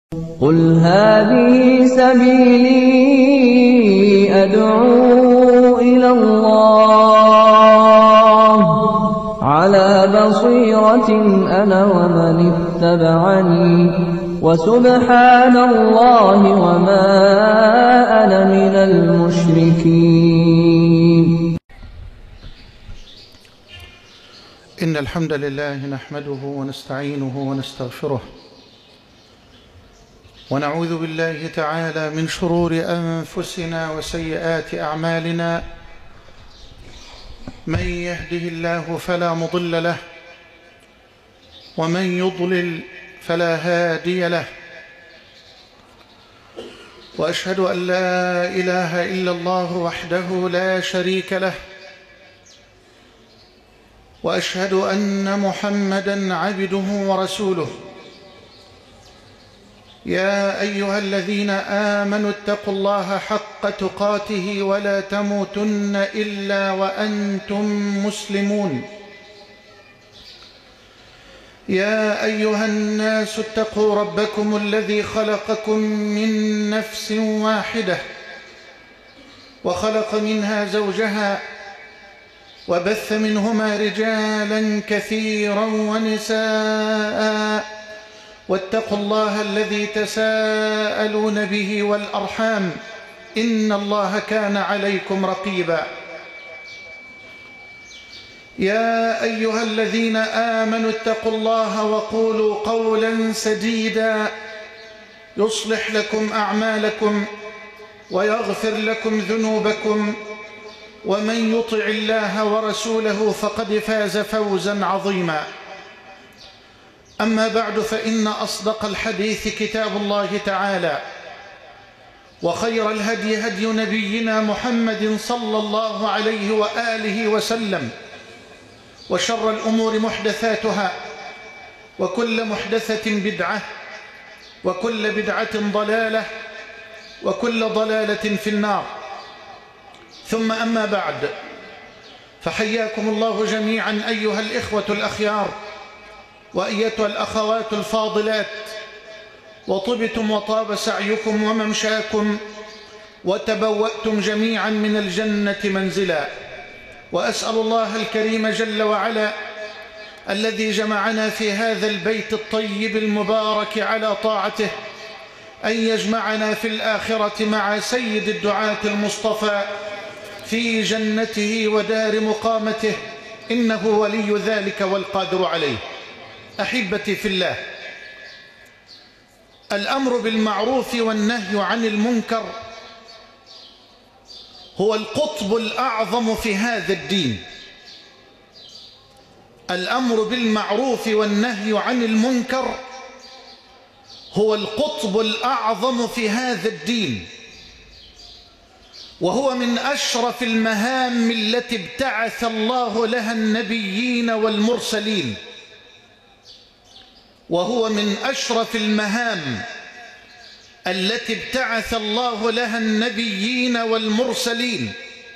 قُلْ هَٰذِهِ سَبِيلِي أَدْعُو إِلَى اللَّهِ ۚ عَلَىٰ بَصِيرَةٍ أَنَا وَمَنِ اتَّبَعَنِي ۖ وَسُبْحَانَ اللَّهِ وَمَا أَنَا مِنَ الْمُشْرِكِينَ. إن الحمد لله نحمده ونستعينه ونستغفره، ونعوذ بالله تعالى من شرور أنفسنا وسيئات أعمالنا. من يهده الله فلا مضل له، ومن يضلل فلا هادي له، وأشهد أن لا إله إلا الله وحده لا شريك له، وأشهد أن محمدًا عبده ورسوله. يا أيها الذين آمنوا اتقوا الله حق تقاته ولا تموتن إلا وأنتم مسلمون. يا أيها الناس اتقوا ربكم الذي خلقكم من نفس واحدة، وخلق منها زوجها، وبث منهما رجالا كثيرا ونساء، واتقوا الله الذي تساءلون به والأرحام، إن الله كان عليكم رقيبا. يا أيها الذين آمنوا اتقوا الله وقولوا قولا سديدا يصلح لكم أعمالكم ويغفر لكم ذنوبكم، ومن يطع الله ورسوله فقد فاز فوزا عظيما. أما بعد، فإن أصدق الحديث كتاب الله تعالى، وخير الهدي هدي نبينا محمد صلى الله عليه وآله وسلم، وشر الأمور محدثاتها، وكل محدثة بدعة، وكل بدعة ضلالة، وكل ضلالة في النار. ثم أما بعد، فحياكم الله جميعا أيها الإخوة الأخيار، وأيتها الأخوات الفاضلات، وطبتم وطاب سعيكم وممشاكم، وتبوأتم جميعا من الجنة منزلا. وأسأل الله الكريم جل وعلا الذي جمعنا في هذا البيت الطيب المبارك على طاعته أن يجمعنا في الآخرة مع سيد الدعاة المصطفى في جنته ودار مقامته، إنه ولي ذلك والقادر عليه. أحبتي في الله، الأمر بالمعروف والنهي عن المنكر هو القطب الأعظم في هذا الدين. الأمر بالمعروف والنهي عن المنكر هو القطب الأعظم في هذا الدين، وهو من أشرف المهام التي ابتعث الله لها النبيين والمرسلين، وهو من أشرف المهام التي ابتعث الله لها النبيين والمرسلين.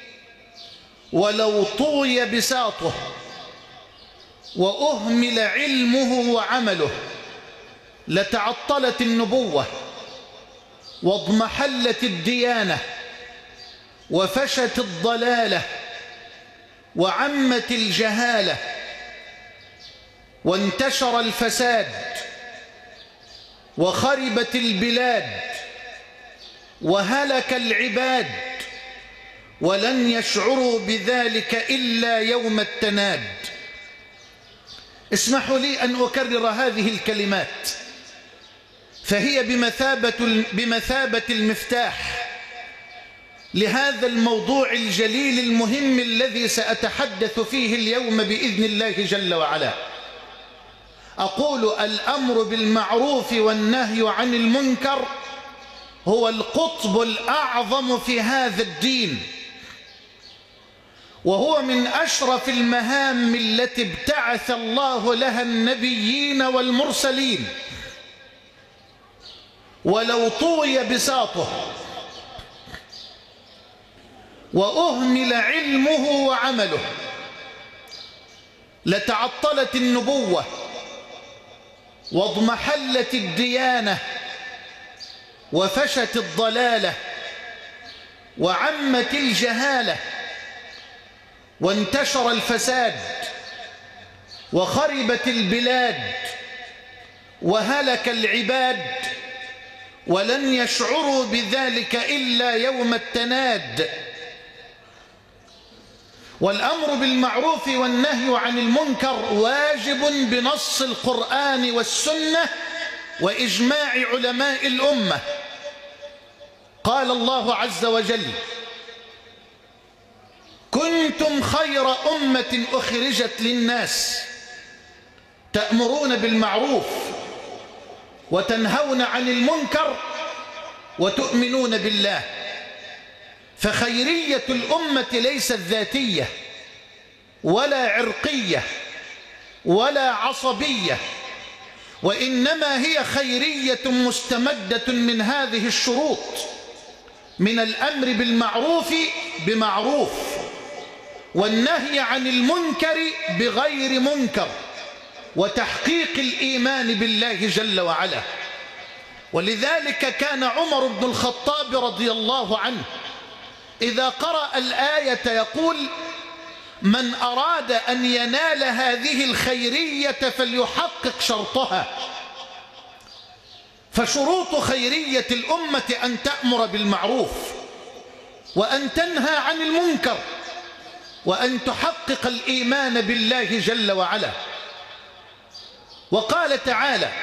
ولو طوي بساطه وأهمل علمه وعمله لتعطلت النبوة، واضمحلت الديانة، وفشت الضلالة، وعمت الجهالة، وانتشر الفساد، وخربت البلاد، وهلك العباد، ولن يشعروا بذلك إلا يوم التناد. اسمحوا لي أن أكرر هذه الكلمات، فهي بمثابة المفتاح لهذا الموضوع الجليل المهم الذي سأتحدث فيه اليوم بإذن الله جل وعلا. أقول: الأمر بالمعروف والنهي عن المنكر هو القطب الأعظم في هذا الدين، وهو من أشرف المهام التي ابتعث الله لها النبيين والمرسلين. ولو طوي بساطه وأهمل علمه وعمله لتعطلت النبوة، واضمحلت الديانة، وفشت الضلالة وعمت الجهالة وانتشر الفساد وخربت البلاد وهلك العباد، ولن يشعروا بذلك إلا يوم التناد. والأمر بالمعروف والنهي عن المنكر واجب بنص القرآن والسنة وإجماع علماء الأمة. قال الله عز وجل: كنتم خير أمة أخرجت للناس تأمرون بالمعروف وتنهون عن المنكر وتؤمنون بالله. فخيرية الأمة ليست ذاتية ولا عرقية ولا عصبية، وإنما هي خيرية مستمدة من هذه الشروط: من الأمر بالمعروف بمعروف، والنهي عن المنكر بغير منكر، وتحقيق الإيمان بالله جل وعلا. ولذلك كان عمر بن الخطاب رضي الله عنه إذا قرأ الآية يقول: من أراد أن ينال هذه الخيرية فليحقق شرطها. فشروط خيرية الأمة أن تأمر بالمعروف، وأن تنهى عن المنكر، وأن تحقق الإيمان بالله جل وعلا. وقال تعالى: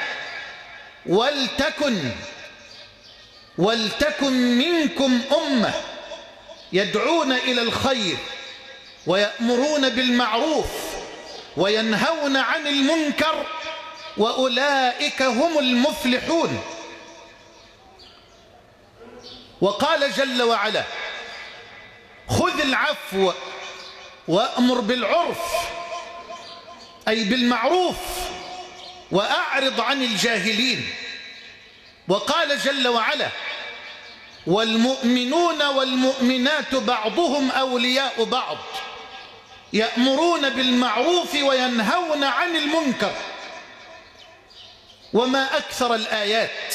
ولتكن منكم أمة يدعون إلى الخير ويأمرون بالمعروف وينهون عن المنكر وأولئك هم المفلحون. وقال جل وعلا: خذ العفو وأمر بالعرف، أي بالمعروف، وأعرض عن الجاهلين. وقال جل وعلا: والمؤمنون والمؤمنات بعضهم أولياء بعض يأمرون بالمعروف وينهون عن المنكر. وما أكثر الآيات.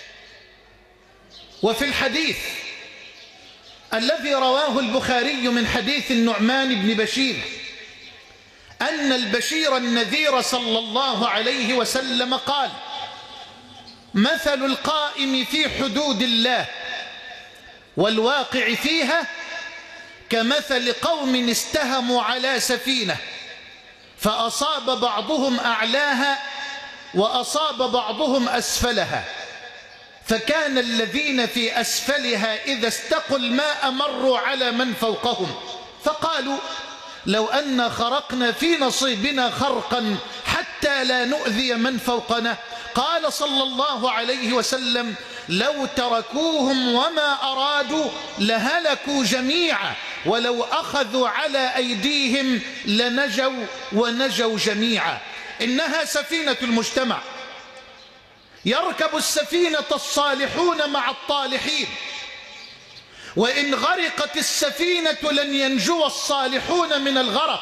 وفي الحديث الذي رواه البخاري من حديث النعمان بن بشير أن البشير النذير صلى الله عليه وسلم قال: مثل القائم في حدود الله والواقع فيها كمثل قوم استهموا على سفينة فأصاب بعضهم أعلاها وأصاب بعضهم أسفلها، فكان الذين في أسفلها إذا استقوا الماء مروا على من فوقهم فقالوا: لو أن خرقنا في نصيبنا خرقا حتى لا نؤذي من فوقنا. قال صلى الله عليه وسلم: لو تركوهم وما أرادوا لهلكوا جميعا، ولو أخذوا على أيديهم لنجوا ونجوا جميعا. إنها سفينة المجتمع، يركب السفينة الصالحون مع الطالحين، وإن غرقت السفينة لن ينجو الصالحون من الغرق،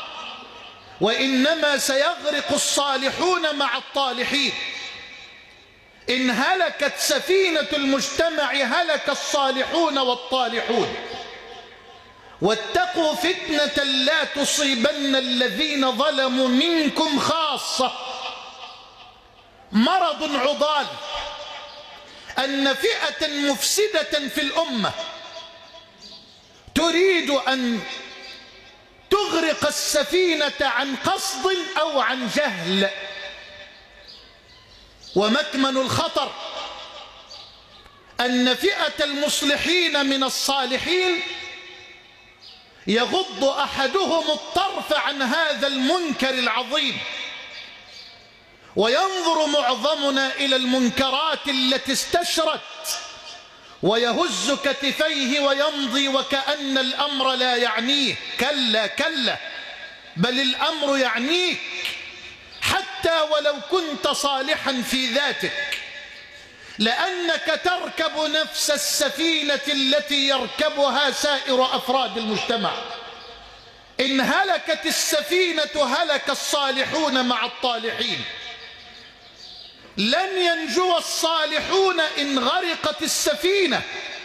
وإنما سيغرق الصالحون مع الطالحين. إن هلكت سفينة المجتمع هلك الصالحون والطالحون. واتقوا فتنة لا تصيبن الذين ظلموا منكم خاصة. مرض عضال أن فئة مفسدة في الأمة تريد أن تغرق السفينة عن قصد أو عن جهل. ومكمن الخطر أن فئة المصلحين من الصالحين يغض أحدهم الطرف عن هذا المنكر العظيم، وينظر معظمنا إلى المنكرات التي استشرت ويهز كتفيه ويمضي وكأن الأمر لا يعنيه. كلا كلا، بل الأمر يعنيك حتى ولو كنت صالحا في ذاتك، لأنك تركب نفس السفينة التي يركبها سائر أفراد المجتمع. إن هلكت السفينة هلك الصالحون مع الطالحين. لن ينجو الصالحون إن غرقت السفينة،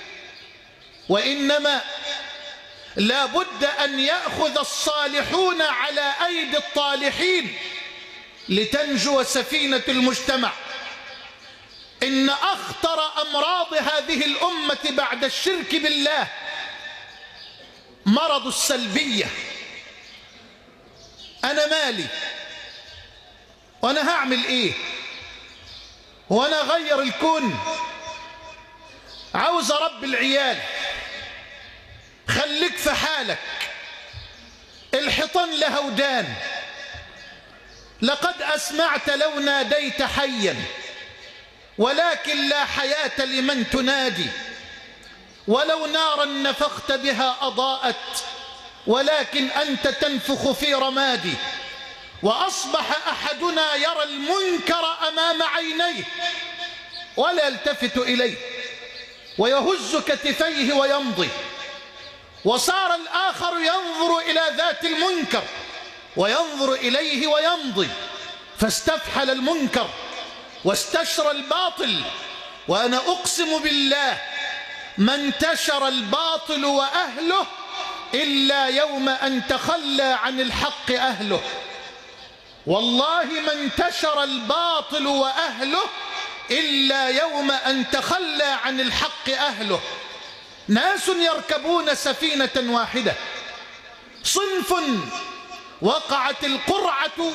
وإنما لا بد أن يأخذ الصالحون على أيدي الطالحين لتنجو سفينة المجتمع. إن أخطر أمراض هذه الأمة بعد الشرك بالله مرض السلبية. أنا مالي وأنا هعمل إيه وأنا أغير الكون، عاوز أربي العيال، خليك في حالك، الحيطان لها ودان، لقد أسمعت لو ناديت حيا ولكن لا حياة لمن تنادي، ولو نارا نفخت بها أضاءت ولكن أنت تنفخ في رمادي. وأصبح أحدنا يرى المنكر أمام عينيه ولا يلتفت إليه ويهز كتفيه ويمضي، وصار الآخر ينظر إلى ذات المنكر وينظر إليه ويمضي، فاستفحل المنكر واستشرى الباطل. وأنا أقسم بالله ما انتشر الباطل وأهله إلا يوم أن تخلى عن الحق أهله. والله ما انتشر الباطل وأهله إلا يوم أن تخلى عن الحق أهله. ناس يركبون سفينة واحدة، صنف وقعت القرعة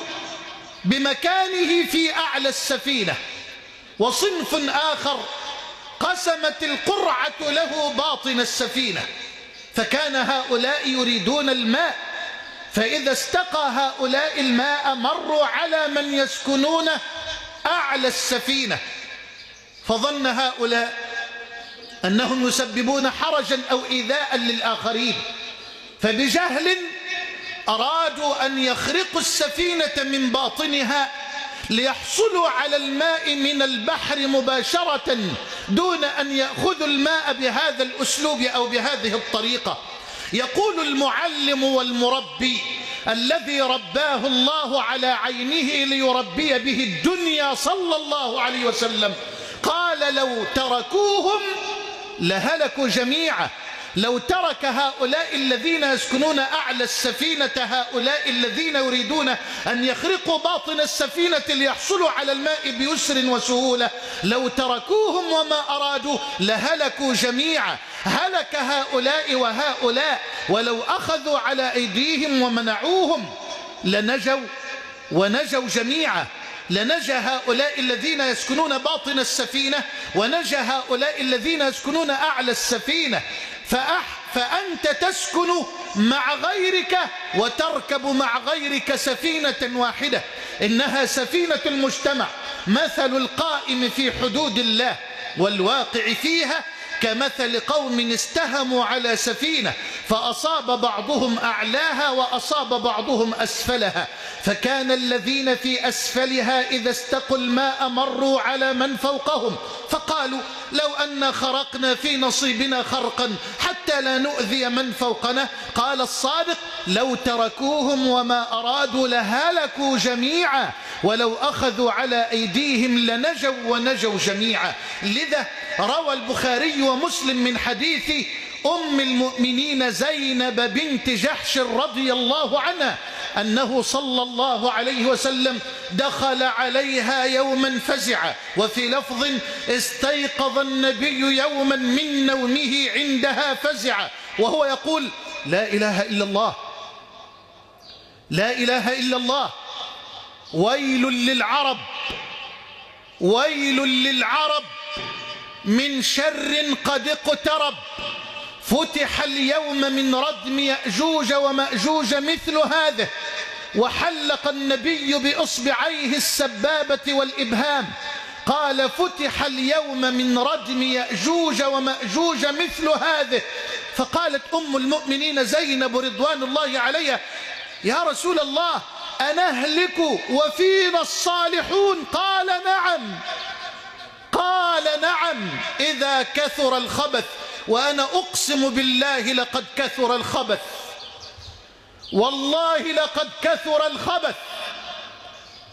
بمكانه في أعلى السفينة، وصنف آخر قسمت القرعة له باطن السفينة. فكان هؤلاء يريدون الماء، فإذا استقى هؤلاء الماء مروا على من يسكنون أعلى السفينة، فظن هؤلاء أنهم يسببون حرجا أو إيذاء للآخرين، فبجهل أرادوا أن يخرقوا السفينة من باطنها ليحصلوا على الماء من البحر مباشرة دون أن يأخذوا الماء بهذا الأسلوب أو بهذه الطريقة. يقول المعلم والمربي الذي رباه الله على عينه ليربي به الدنيا صلى الله عليه وسلم، قال لو تركوهم لهلكوا جميعا. لو ترك هؤلاء الذين يسكنون أعلى السفينة هؤلاء الذين يريدون أن يخرقوا باطن السفينة ليحصلوا على الماء بيسر وسهولة، لو تركوهم وما أرادوا لهلكوا جميعا. هلك هؤلاء وهؤلاء، ولو أخذوا على أيديهم ومنعوهم لنجوا ونجوا جميعا. لنجا هؤلاء الذين يسكنون باطن السفينة ونجا هؤلاء الذين يسكنون أعلى السفينة. فأنت تسكن مع غيرك وتركب مع غيرك سفينة واحدة، إنها سفينة المجتمع. مثل القائم في حدود الله والواقع فيها كمثل قوم استهموا على سفينة فأصاب بعضهم أعلاها وأصاب بعضهم أسفلها، فكان الذين في أسفلها إذا استقوا الماء مروا على من فوقهم فقالوا لو أن خرقنا في نصيبنا خرقا حتى لا نؤذي من فوقنا. قال الصادق لو تركوهم وما أرادوا لهلكوا جميعا، ولو أخذوا على أيديهم لنجوا ونجوا جميعا. لذا روى البخاري ومسلم من حديث أم المؤمنين زينب بنت جحش رضي الله عنها أنه صلى الله عليه وسلم دخل عليها يوما فزعا، وفي لفظ استيقظ النبي يوما من نومه عندها فزعا وهو يقول لا إله إلا الله لا إله إلا الله، ويل للعرب ويل للعرب من شر قد اقترب، فتح اليوم من ردم يأجوج ومأجوج مثل هذا. وحلق النبي بإصبعيه السبابة والإبهام قال فتح اليوم من ردم يأجوج ومأجوج مثل هذا. فقالت أم المؤمنين زينب رضوان الله عليها يا رسول الله أنهلك وفينا الصالحون؟ قال نعم، قال نعم إذا كثر الخبث. وأنا أقسم بالله لقد كثر الخبث، والله لقد كثر الخبث.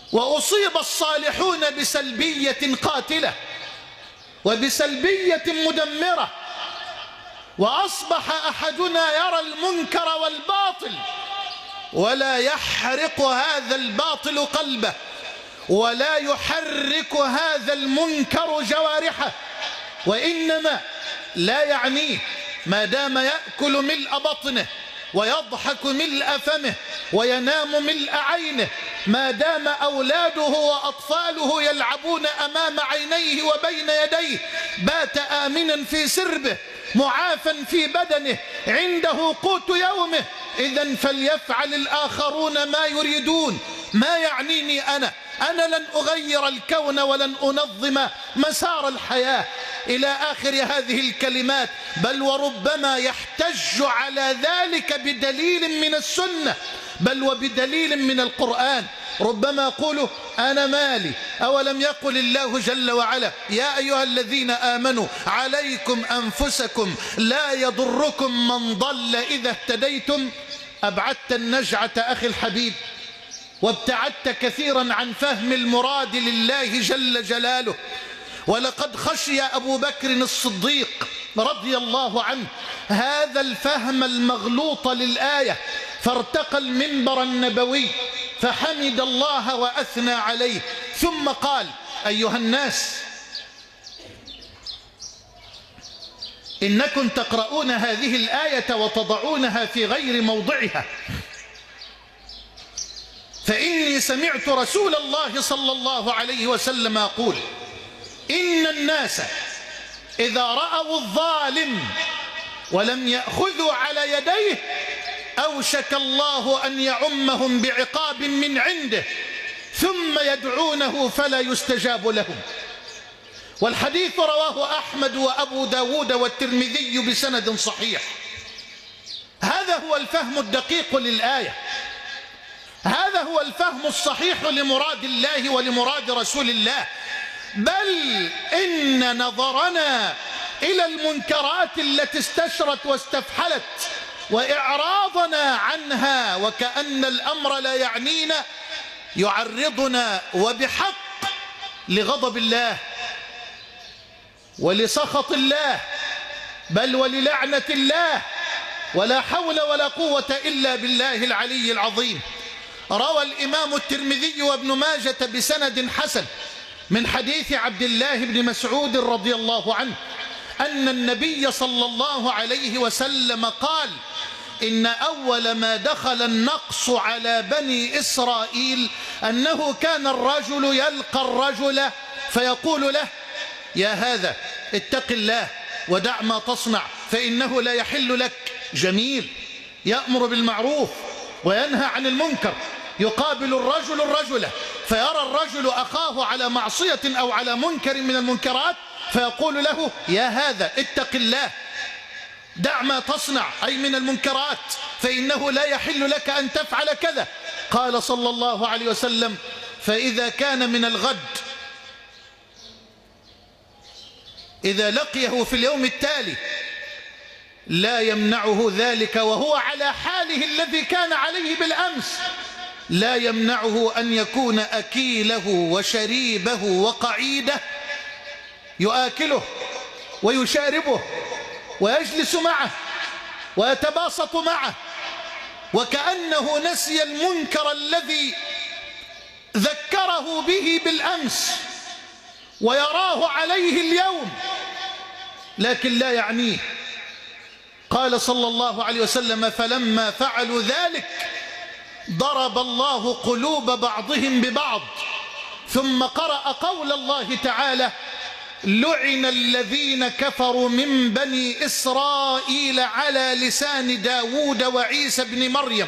وأصيب الصالحون بسلبية قاتلة وبسلبية مدمرة، وأصبح أحدنا يرى المنكر والباطل ولا يحرق هذا الباطل قلبه، ولا يحرك هذا المنكر جوارحه، وإنما لا يعنيه ما دام يأكل ملء بطنه ويضحك ملء فمه وينام ملء عينه، ما دام أولاده وأطفاله يلعبون أمام عينيه وبين يديه، بات آمنا في سربه معافا في بدنه عنده قوت يومه. إذن فليفعل الآخرون ما يريدون، ما يعنيني أنا لن أغير الكون ولن أنظم مسار الحياة إلى آخر هذه الكلمات، بل وربما يحتج على ذلك بدليل من السنة بل وبدليل من القرآن. ربما يقول أنا مالي، أولم يقل الله جل وعلا يا أيها الذين آمنوا عليكم أنفسكم لا يضركم من ضل إذا اهتديتم. أبعدت النجعة أخي الحبيب، وابتعدت كثيرا عن فهم المراد لله جل جلاله. ولقد خشي أبو بكر الصديق رضي الله عنه هذا الفهم المغلوط للآية، فارتقى المنبر النبوي فحمد الله وأثنى عليه، ثم قال أيها الناس إنكم تقرؤون هذه الآية وتضعونها في غير موضعها، فإني سمعت رسول الله صلى الله عليه وسلم يقول إن الناس إذا رأوا الظالم ولم يأخذوا على يديه أوشك الله أن يعمهم بعقاب من عنده ثم يدعونه فلا يستجاب لهم. والحديث رواه أحمد وأبو داود والترمذي بسند صحيح. هذا هو الفهم الدقيق للآية، هذا هو الفهم الصحيح لمراد الله ولمراد رسول الله. بل إن نظرنا إلى المنكرات التي استشرت واستفحلت وإعراضنا عنها وكأن الأمر لا يعنينا يعرضنا وبحق لغضب الله ولسخط الله بل وللعنة الله، ولا حول ولا قوة إلا بالله العلي العظيم. روى الإمام الترمذي وابن ماجة بسند حسن من حديث عبد الله بن مسعود رضي الله عنه أن النبي صلى الله عليه وسلم قال إن أول ما دخل النقص على بني إسرائيل أنه كان الرجل يلقى الرجل فيقول له يا هذا اتق الله ودع ما تصنع فإنه لا يحل لك. جميل، يأمر بالمعروف وينهى عن المنكر، يقابل الرجل الرجل فيرى الرجل أخاه على معصية أو على منكر من المنكرات فيقول له يا هذا اتق الله دع ما تصنع أي من المنكرات فإنه لا يحل لك أن تفعل كذا. قال صلى الله عليه وسلم فإذا كان من الغد إذا لقيه في اليوم التالي لا يمنعه ذلك وهو على حاله الذي كان عليه بالأمس، لا يمنعه أن يكون أكيله وشريبه وقعيده، يؤكله ويشاربه ويجلس معه ويتباسط معه وكأنه نسي المنكر الذي ذكره به بالأمس ويراه عليه اليوم لكن لا يعنيه. قال صلى الله عليه وسلم فلما فعلوا ذلك ضرب الله قلوب بعضهم ببعض، ثم قرأ قول الله تعالى لعن الذين كفروا من بني إسرائيل على لسان داود وعيسى بن مريم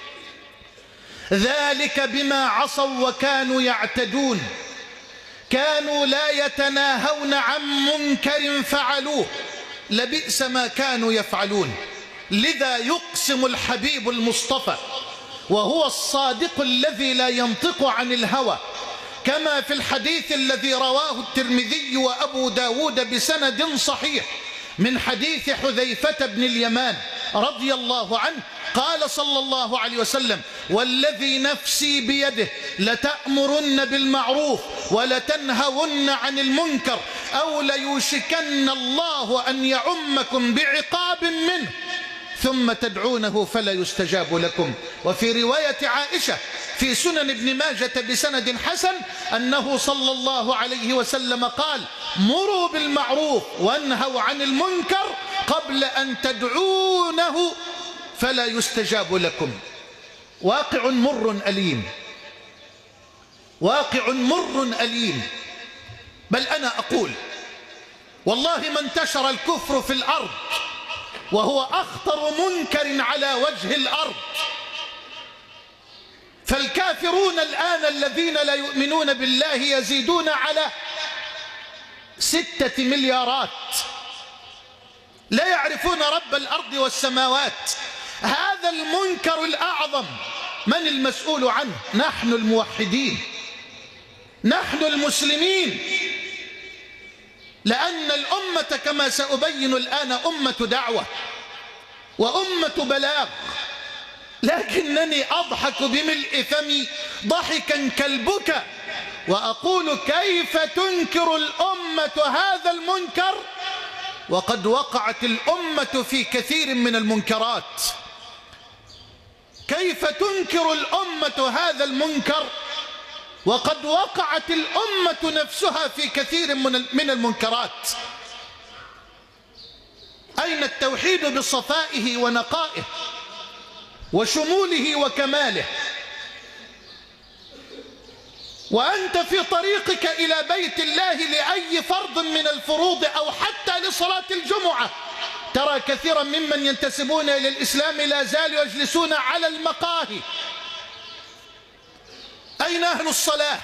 ذلك بما عصوا وكانوا يعتدون كانوا لا يتناهون عن منكر فعلوه لبئس ما كانوا يفعلون. لذا يقسم الحبيب المصطفى وهو الصادق الذي لا ينطق عن الهوى كما في الحديث الذي رواه الترمذي وأبو داود بسند صحيح من حديث حذيفة بن اليمان رضي الله عنه قال صلى الله عليه وسلم والذي نفسي بيده لتأمرن بالمعروف ولتنهون عن المنكر أو ليوشكن الله أن يعمكم بعقاب منه ثم تدعونه فلا يستجاب لكم. وفي رواية عائشة في سنن ابن ماجة بسند حسن أنه صلى الله عليه وسلم قال: مروا بالمعروف وانهوا عن المنكر قبل أن تدعونه فلا يستجاب لكم. واقع مر أليم، واقع مر أليم. بل أنا أقول والله ما انتشر الكفر في الأرض وهو أخطر منكر على وجه الأرض. فالكافرون الآن الذين لا يؤمنون بالله يزيدون على 6 مليارات، لا يعرفون رب الأرض والسماوات. هذا المنكر الأعظم من المسؤول عنه؟ نحن الموحدين، نحن المسلمين، لأن الأمة كما سأبين الآن أمة دعوة وأمة بلاغ. لكنني أضحك بملء فمي ضحكا كالبكا وأقول: كيف تنكر الأمة هذا المنكر وقد وقعت الأمة في كثير من المنكرات؟ كيف تنكر الأمة هذا المنكر وقد وقعت الأمة نفسها في كثير من المنكرات؟ أين التوحيد بصفائه ونقائه وشموله وكماله؟ وأنت في طريقك إلى بيت الله لأي فرض من الفروض أو حتى لصلاة الجمعة ترى كثيرا ممن ينتسبون إلى الإسلام لا زالوا يجلسون على المقاهي. أين أهل الصلاة؟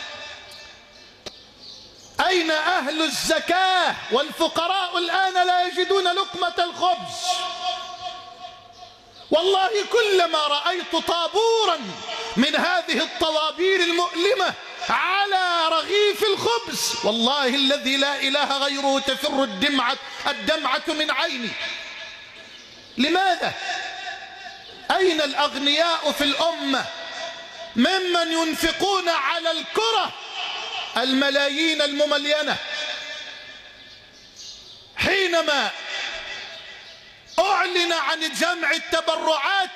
أين أهل الزكاة؟ والفقراء الآن لا يجدون لقمة الخبز. والله كلما رأيت طابورا من هذه الطوابير المؤلمة على رغيف الخبز والله الذي لا إله غيره تفر الدمعة من عيني. لماذا؟ أين الأغنياء في الأمة ممن ينفقون على الكرة الملايين المملينة؟ حينما أعلن عن جمع التبرعات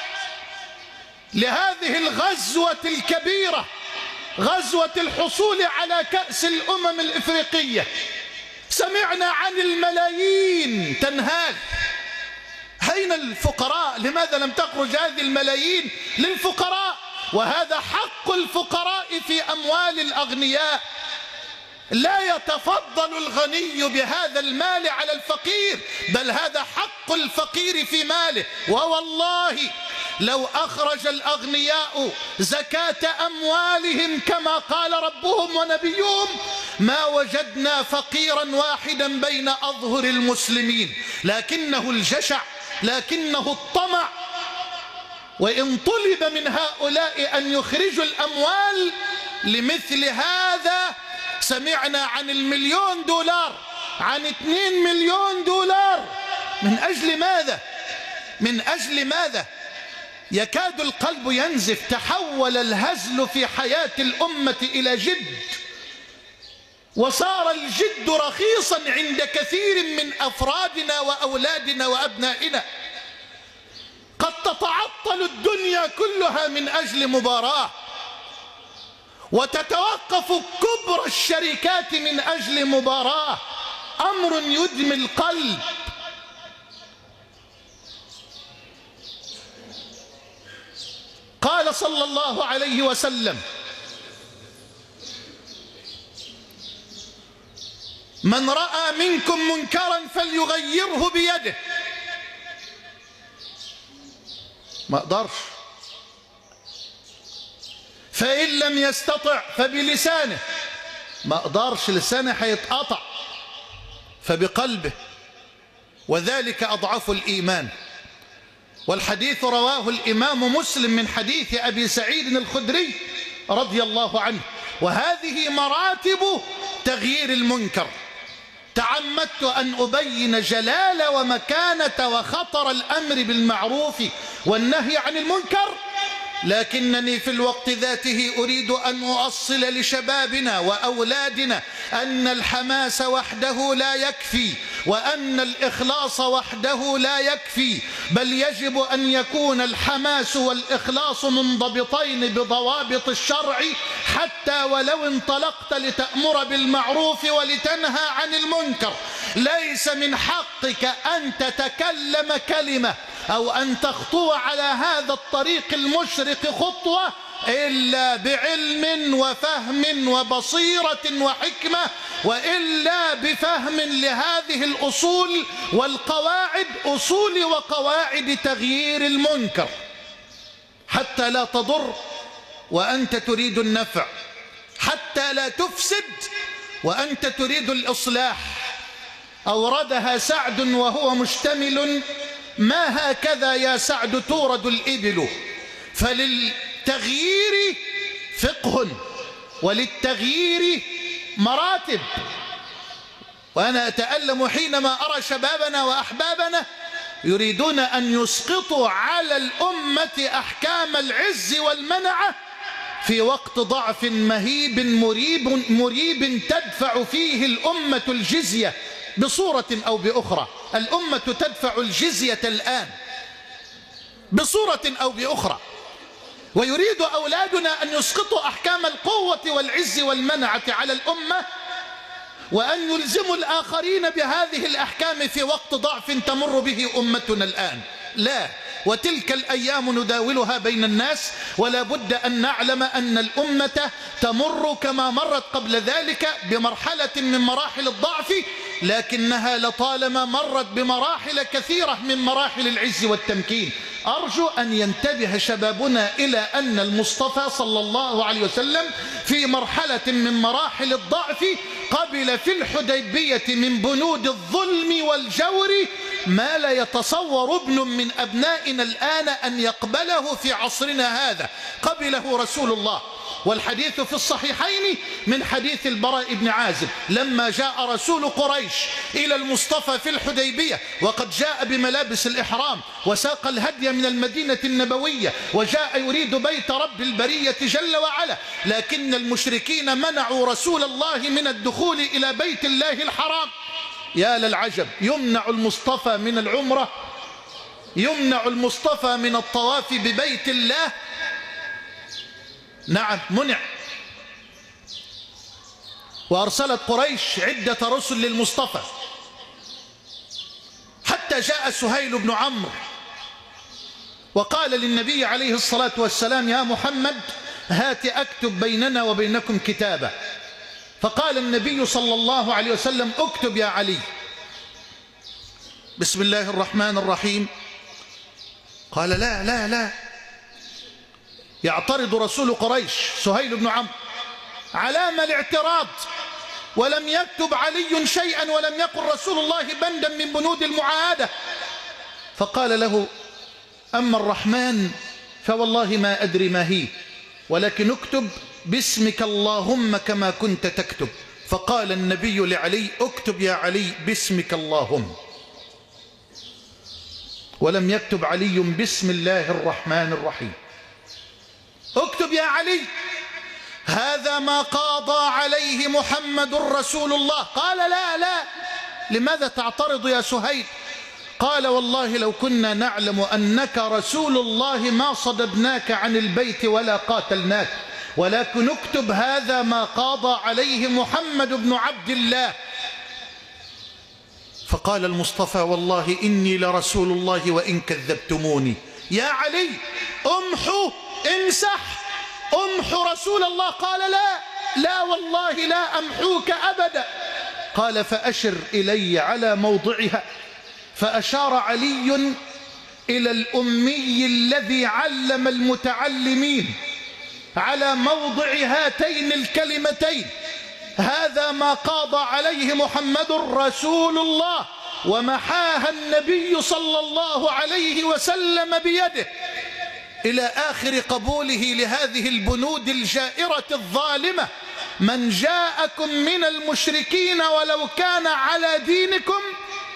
لهذه الغزوة الكبيرة، غزوة الحصول على كأس الأمم الإفريقية، سمعنا عن الملايين تنهال. أين الفقراء؟ لماذا لم تخرج هذه الملايين للفقراء؟ وهذا حق الفقراء في أموال الأغنياء. لا يتفضل الغني بهذا المال على الفقير، بل هذا حق الفقير في ماله. ووالله لو أخرج الأغنياء زكاة أموالهم كما قال ربهم ونبيهم ما وجدنا فقيرا واحدا بين أظهر المسلمين، لكنه الجشع، لكنه الطمع. وإن طلب من هؤلاء أن يخرجوا الأموال لمثل هذا، سمعنا عن $1,000,000، عن $2,000,000. من أجل ماذا؟ من أجل ماذا؟ يكاد القلب ينزف. تحول الهزل في حياة الأمة إلى جد، وصار الجد رخيصا عند كثير من أفرادنا وأولادنا وأبنائنا. قد تتعطل الدنيا كلها من أجل مباراة، وتتوقف كبرى الشركات من أجل مباراة. أمر يدمي القلب. قال صلى الله عليه وسلم: من رأى منكم منكرا فليغيره بيده. ما أقدرش، فإن لم يستطع فبلسانه. ما أقدرش، لسانه هيتقطع، فبقلبه، وذلك أضعف الإيمان. والحديث رواه الإمام مسلم من حديث أبي سعيد الخدري رضي الله عنه. وهذه مراتب تغيير المنكر. تعمدت أن أبين جلال ومكانة وخطر الأمر بالمعروف والنهي عن المنكر لكنني في الوقت ذاته أريد أن أؤصل لشبابنا وأولادنا أن الحماس وحده لا يكفي، وأن الإخلاص وحده لا يكفي، بل يجب أن يكون الحماس والإخلاص منضبطين بضوابط الشرع، حتى ولو انطلقت لتأمر بالمعروف ولتنهى عن المنكر ليس من حقك أن تتكلم كلمة أو أن تخطو على هذا الطريق المشرق خطوة إلا بعلم وفهم وبصيرة وحكمة، وإلا بفهم لهذه الأصول والقواعد، أصول وقواعد تغيير المنكر، حتى لا تضر وأنت تريد النفع، حتى لا تفسد وأنت تريد الإصلاح. أوردها سعد وهو مشتمل: ما هكذا يا سعد تورد الإبل، فللتغيير فقه وللتغيير مراتب. وأنا أتألم حينما أرى شبابنا وأحبابنا يريدون أن يسقطوا على الأمة أحكام العز والمنعة في وقت ضعف مهيب مريب تدفع فيه الأمة الجزية بصورة أو بأخرى. الأمة تدفع الجزية الآن بصورة أو بأخرى، ويريد أولادنا أن يسقطوا أحكام القوة والعز والمنعة على الأمة، وأن يلزموا الآخرين بهذه الأحكام في وقت ضعف تمر به أمتنا الآن. لا، وتلك الأيام نداولها بين الناس، ولا بد أن نعلم أن الأمة تمر كما مرت قبل ذلك بمرحلة من مراحل الضعف، لكنها لطالما مرت بمراحل كثيرة من مراحل العز والتمكين. أرجو أن ينتبه شبابنا إلى أن المصطفى صلى الله عليه وسلم في مرحلة من مراحل الضعف قبل في الحديبية من بنود الظلم والجور ما لا يتصور ابن من أبنائنا الآن أن يقبله في عصرنا هذا، قبله رسول الله. والحديث في الصحيحين من حديث البراء بن عازب لما جاء رسول قريش إلى المصطفى في الحديبية وقد جاء بملابس الإحرام وساق الهدي من المدينة النبوية وجاء يريد بيت رب البرية جل وعلا، لكن المشركين منعوا رسول الله من الدخول إلى بيت الله الحرام. يا للعجب، يمنع المصطفى من العمرة، يمنع المصطفى من الطواف ببيت الله. نعم منع. وأرسلت قريش عدة رسل للمصطفى حتى جاء سهيل بن عمرو وقال للنبي عليه الصلاة والسلام: يا محمد هات أكتب بيننا وبينكم كتابا. فقال النبي صلى الله عليه وسلم: اكتب يا علي. بسم الله الرحمن الرحيم. قال: لا لا لا. يعترض رسول قريش سهيل بن عمرو. علام الاعتراض؟ ولم يكتب علي شيئا ولم يقل رسول الله بندا من بنود المعاهدة. فقال له: أما الرحمن فوالله ما أدري ما هي، ولكن اكتب باسمك اللهم كما كنت تكتب. فقال النبي لعلي: اكتب يا علي باسمك اللهم. ولم يكتب علي بسم الله الرحمن الرحيم. اكتب يا علي: هذا ما قاضى عليه محمد رسول الله. قال: لا لا. لماذا تعترض يا سهيل؟ قال: والله لو كنا نعلم أنك رسول الله ما صددناك عن البيت ولا قاتلناك، ولكن اكتب هذا ما قاضى عليه محمد بن عبد الله. فقال المصطفى: والله إني لرسول الله وإن كذبتموني. يا علي امحو، امسح، امحو رسول الله. قال: لا لا والله لا أمحوك أبدا. قال: فأشر إلي على موضعها. فأشار علي إلى الأمي الذي علم المتعلمين على موضع هاتين الكلمتين: هذا ما قاضى عليه محمد رسول الله. ومحاها النبي صلى الله عليه وسلم بيده، إلى آخر قبوله لهذه البنود الجائرة الظالمة: من جاءكم من المشركين ولو كان على دينكم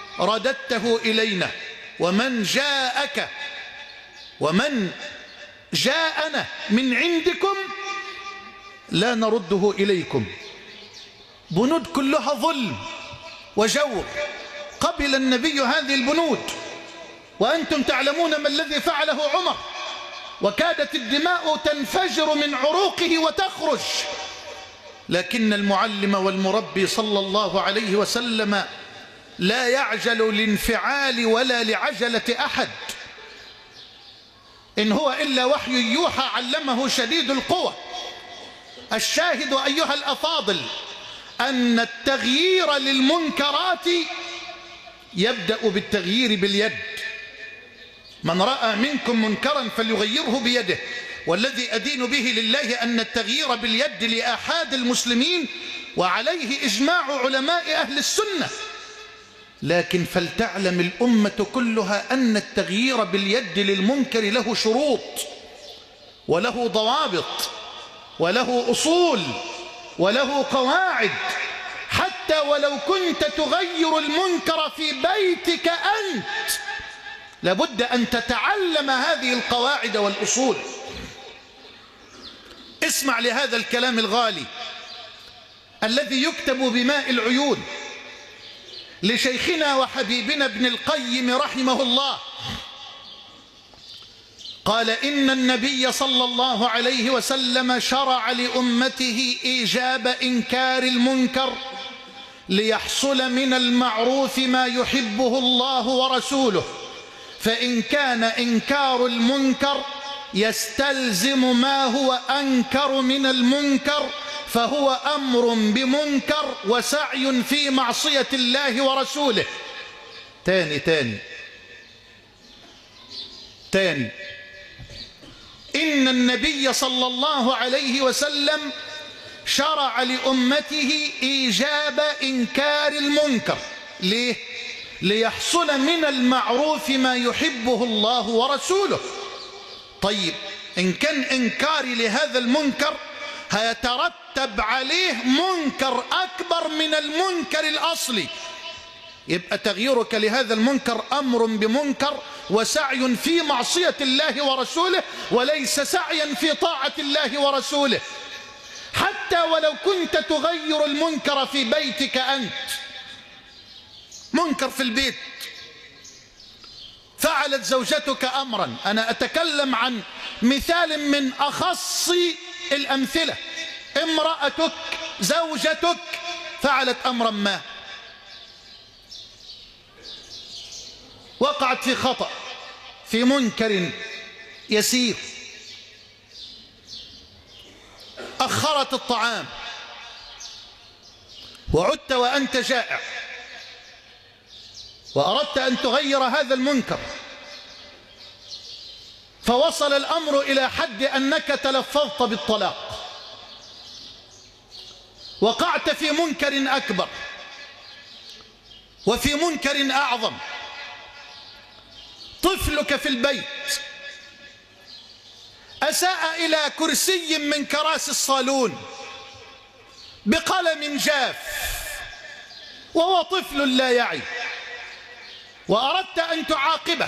رددته إلينا، ومن جاءنا من عندكم لا نرده إليكم. بنود كلها ظلم وجور، قبل النبي هذه البنود وأنتم تعلمون ما الذي فعله عمر، وكادت الدماء تنفجر من عروقه وتخرج، لكن المعلم والمربي صلى الله عليه وسلم لا يعجل للانفعال ولا لعجلة أحد، إن هو إلا وحي يوحى علمه شديد القوى. الشاهد أيها الأفاضل أن التغيير للمنكرات يبدأ بالتغيير باليد. من رأى منكم منكرا فليغيره بيده، والذي أدين به لله أن التغيير باليد لآحاد المسلمين، وعليه إجماع علماء أهل السنة. لكن فلتعلم الأمة كلها أن التغيير باليد للمنكر له شروط وله ضوابط وله أصول وله قواعد. حتى ولو كنت تغير المنكر في بيتك أنت لابد أن تتعلم هذه القواعد والأصول. اسمع لهذا الكلام الغالي الذي يكتب بماء العيون لشيخنا وحبيبنا ابن القيم رحمه الله. قال: إن النبي صلى الله عليه وسلم شرع لأمته إيجاب إنكار المنكر ليحصل من المعروف ما يحبه الله ورسوله، فإن كان إنكار المنكر يستلزم ما هو أنكر من المنكر فهو أمر بمنكر وسعي في معصية الله ورسوله. تاني إن النبي صلى الله عليه وسلم شرع لأمته إيجاب إنكار المنكر. ليه؟ ليحصل من المعروف ما يحبه الله ورسوله. طيب، إن كان إنكاري لهذا المنكر هيترتب عليه منكر أكبر من المنكر الأصلي، يبقى تغييرك لهذا المنكر أمر بمنكر وسعي في معصية الله ورسوله، وليس سعيا في طاعة الله ورسوله. حتى ولو كنت تغير المنكر في بيتك أنت، منكر في البيت، فعلت زوجتك أمرا، أنا أتكلم عن مثال من أخص الأمثلة، امرأتك زوجتك فعلت أمرا ما، وقعت في خطأ في منكر يسير، أخرت الطعام وعدت وأنت جائع وأردت أن تغير هذا المنكر، فوصل الأمر إلى حد أنك تلفظت بالطلاق، وقعت في منكر أكبر وفي منكر أعظم. طفلك في البيت أساء إلى كرسي من كراسي الصالون بقلم جاف وهو طفل لا يعي، وأردت أن تعاقبه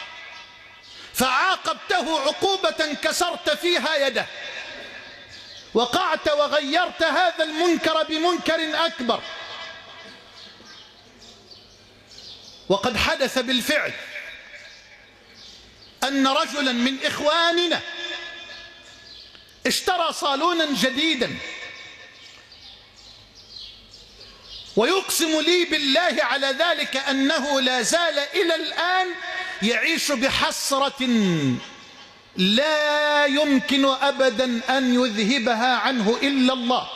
فعاقبته عقوبة كسرت فيها يده، وقعت وغيرت هذا المنكر بمنكر أكبر. وقد حدث بالفعل أن رجلا من إخواننا اشترى صالونا جديدا، ويقسم لي بالله على ذلك أنه لا زال إلى الآن يعيش بحسرة لا يمكن أبدا أن يذهبها عنه إلا الله.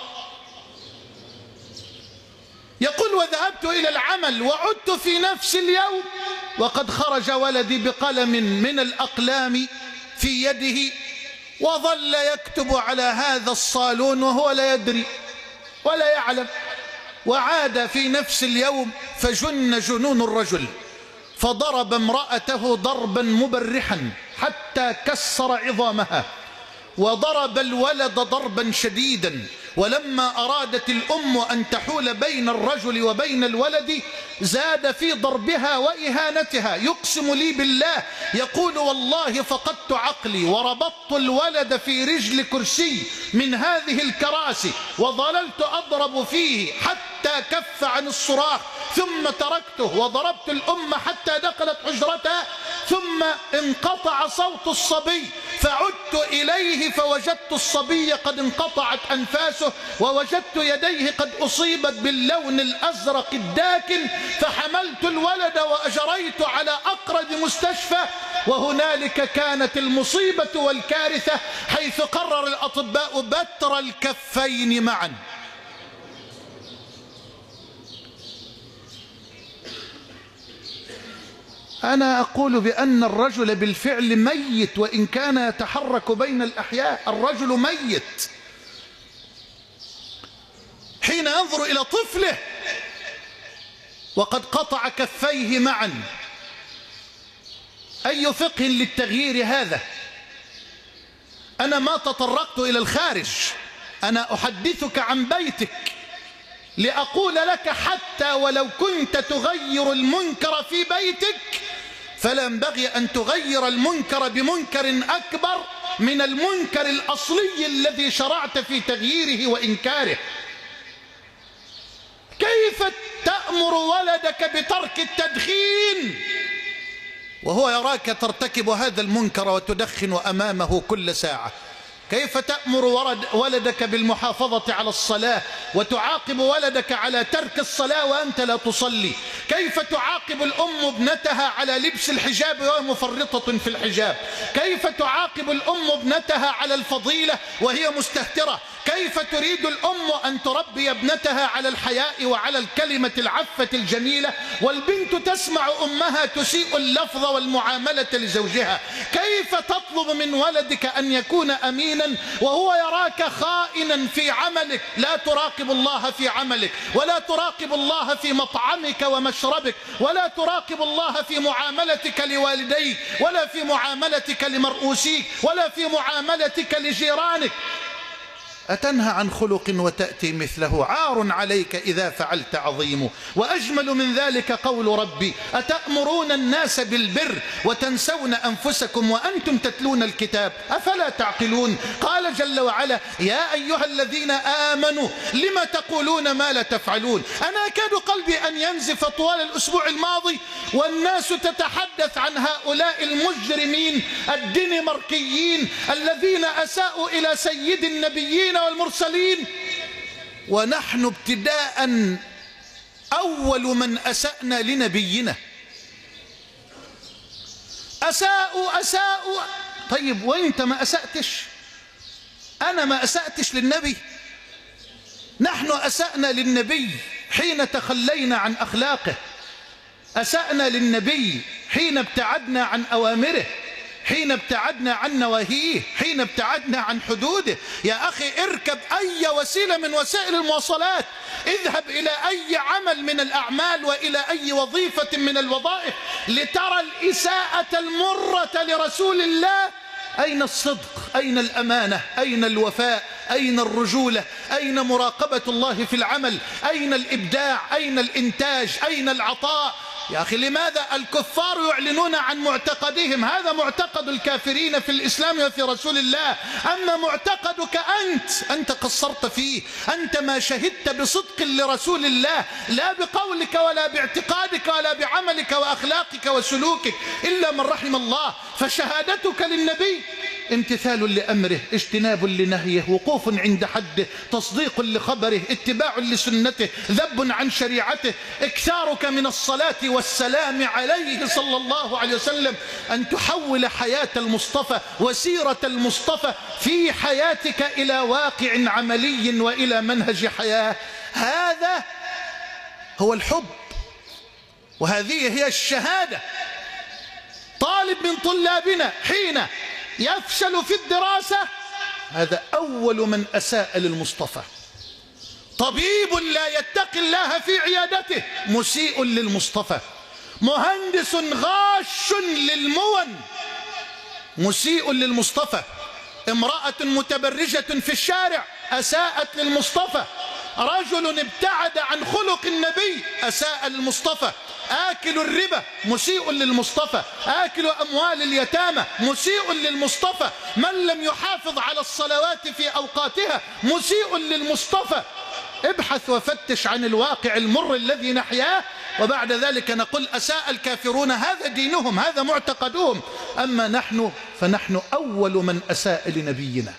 يقول: وذهبت إلى العمل وعدت في نفس اليوم وقد خرج ولدي بقلم من الأقلام في يده، وظل يكتب على هذا الصالون وهو لا يدري ولا يعلم. وعاد في نفس اليوم فجن جنون الرجل، فضرب امرأته ضربا مبرحا حتى كسر عظامها، وضرب الولد ضربا شديدا، ولما أرادت الأم أن تحول بين الرجل وبين الولد زاد في ضربها وإهانتها. يقسم لي بالله يقول والله فقدت عقلي وربطت الولد في رجل كرسي من هذه الكراسي وظللت أضرب فيه حتى كف عن الصراخ، ثم تركته وضربت الأم حتى دخلت حجرتها، ثم انقطع صوت الصبي فعدت إليه فوجدت الصبي قد انقطعت أنفاسه ووجدت يديه قد أصيبت باللون الأزرق الداكن، فحملت الولد وأجريت على أقرب مستشفى. وهنالك كانت المصيبة والكارثة، حيث قرر الأطباء بتر الكفين معا. أنا أقول بأن الرجل بالفعل ميت وإن كان يتحرك بين الأحياء. الرجل ميت حين ينظر إلى طفله وقد قطع كفيه معا. أي فقه للتغيير هذا؟ أنا ما تطرقت إلى الخارج، أنا أحدثك عن بيتك لأقول لك حتى ولو كنت تغير المنكر في بيتك فلا ينبغي أن تغير المنكر بمنكر أكبر من المنكر الأصلي الذي شرعت في تغييره وإنكاره. كيف تأمر ولدك بترك التدخين وهو يراك ترتكب هذا المنكر وتدخن أمامه كل ساعة؟ كيف تأمر ولدك بالمحافظة على الصلاة وتعاقب ولدك على ترك الصلاة وأنت لا تصلي؟ كيف تعاقب الأم ابنتها على لبس الحجاب وهي مفرطة في الحجاب؟ كيف تعاقب الأم ابنتها على الفضيلة وهي مستهترة؟ كيف تريد الأم أن تربي ابنتها على الحياء وعلى الكلمة العفة الجميلة والبنت تسمع أمها تسيء اللفظ والمعاملة لزوجها؟ كيف تطلب من ولدك أن يكون أمينا وهو يراك خائنا في عملك؟ لا تراقب الله في عملك، ولا تراقب الله في مطعمك ومشربك، ولا تراقب الله في معاملتك لوالديك، ولا في معاملتك لمرؤوسيك، ولا في معاملتك لجيرانك. أتنهى عن خلق وتأتي مثله؟ عار عليك إذا فعلت عظيم. وأجمل من ذلك قول ربي: أتأمرون الناس بالبر وتنسون أنفسكم وأنتم تتلون الكتاب أفلا تعقلون؟ قال جل وعلا: يا أيها الذين آمنوا لم تقولون ما لا تفعلون. أنا أكاد قلبي أن ينزف طوال الأسبوع الماضي والناس تتحدث عن هؤلاء المجرمين الدنماركيين الذين أساءوا إلى سيد النبيين والمرسلين، ونحن ابتداء أول من أسأنا لنبينا. أساءوا. طيب وإنت ما أسأتش؟ أنا ما أسأتش للنبي؟ نحن أسأنا للنبي حين تخلينا عن أخلاقه، أسأنا للنبي حين ابتعدنا عن أوامره، حين ابتعدنا عن نواهيه، حين ابتعدنا عن حدوده. يا أخي اركب أي وسيلة من وسائل المواصلات، اذهب إلى أي عمل من الأعمال وإلى أي وظيفة من الوظائف لترى الإساءة المرة لرسول الله. أين الصدق؟ أين الأمانة؟ أين الوفاء؟ أين الرجولة؟ أين مراقبة الله في العمل؟ أين الإبداع؟ أين الإنتاج؟ أين العطاء؟ يا أخي لماذا الكفار يعلنون عن معتقدهم؟ هذا معتقد الكافرين في الإسلام وفي رسول الله. أما معتقدك أنت قصرت فيه، أنت ما شهدت بصدق لرسول الله، لا بقولك ولا باعتقادك ولا بعملك وأخلاقك وسلوكك إلا من رحم الله. فشهادتك للنبي امتثال لأمره، اجتناب لنهيه، وقوف عند حده، تصديق لخبره، اتباع لسنته، ذب عن شريعته، اكثارك من الصلاة والسلام عليه صلى الله عليه وسلم. أن تحول حياة المصطفى وسيرة المصطفى في حياتك إلى واقع عملي وإلى منهج حياة. هذا هو الحب، وهذه هي الشهادة. طالب من طلابنا حين يفشل في الدراسة هذا أول من أساء للمصطفى. طبيب لا يتقي الله في عيادته مسيء للمصطفى. مهندس غاش للمون مسيء للمصطفى. امرأة متبرجة في الشارع أساءت للمصطفى، رجل ابتعد عن خلق النبي أساء للمصطفى، آكل الربا مسيء للمصطفى، آكل أموال اليتامى مسيء للمصطفى، من لم يحافظ على الصلوات في أوقاتها مسيء للمصطفى. ابحث وفتش عن الواقع المر الذي نحياه، وبعد ذلك نقول أساء الكافرون، هذا دينهم، هذا معتقدهم. أما نحن فنحن أول من أساء لنبينا.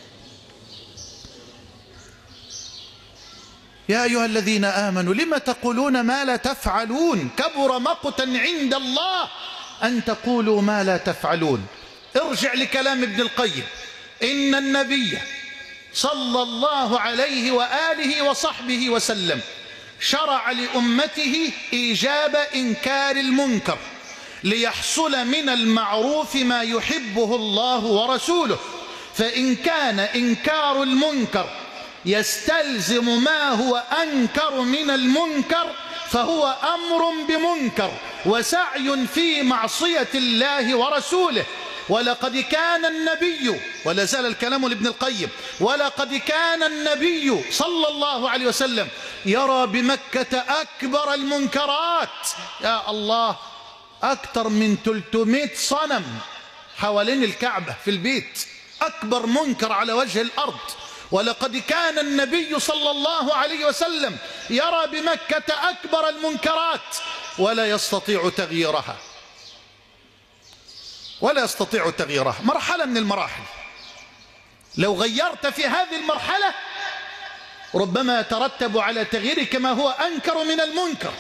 يا أيها الذين آمنوا لم تقولون ما لا تفعلون، كبر مقتا عند الله أن تقولوا ما لا تفعلون. ارجع لكلام ابن القيم، إن النبي صلى الله عليه وآله وصحبه وسلم شرع لأمته إيجاب إنكار المنكر ليحصل من المعروف ما يحبه الله ورسوله، فإن كان إنكار المنكر يستلزم ما هو أنكر من المنكر فهو أمر بمنكر وسعي في معصية الله ورسوله. ولقد كان النبي، ولا زال الكلام لابن القيم، ولقد كان النبي صلى الله عليه وسلم يرى بمكة أكبر المنكرات. يا الله، أكثر من 300 صنم حوالين الكعبة في البيت، أكبر منكر على وجه الأرض. ولقد كان النبي صلى الله عليه وسلم يرى بمكة أكبر المنكرات ولا يستطيع تغييرها، ولا يستطيع تغييرها. مرحلة من المراحل، لو غيرت في هذه المرحلة ربما يترتب على تغييرك ما هو أنكر من المنكر.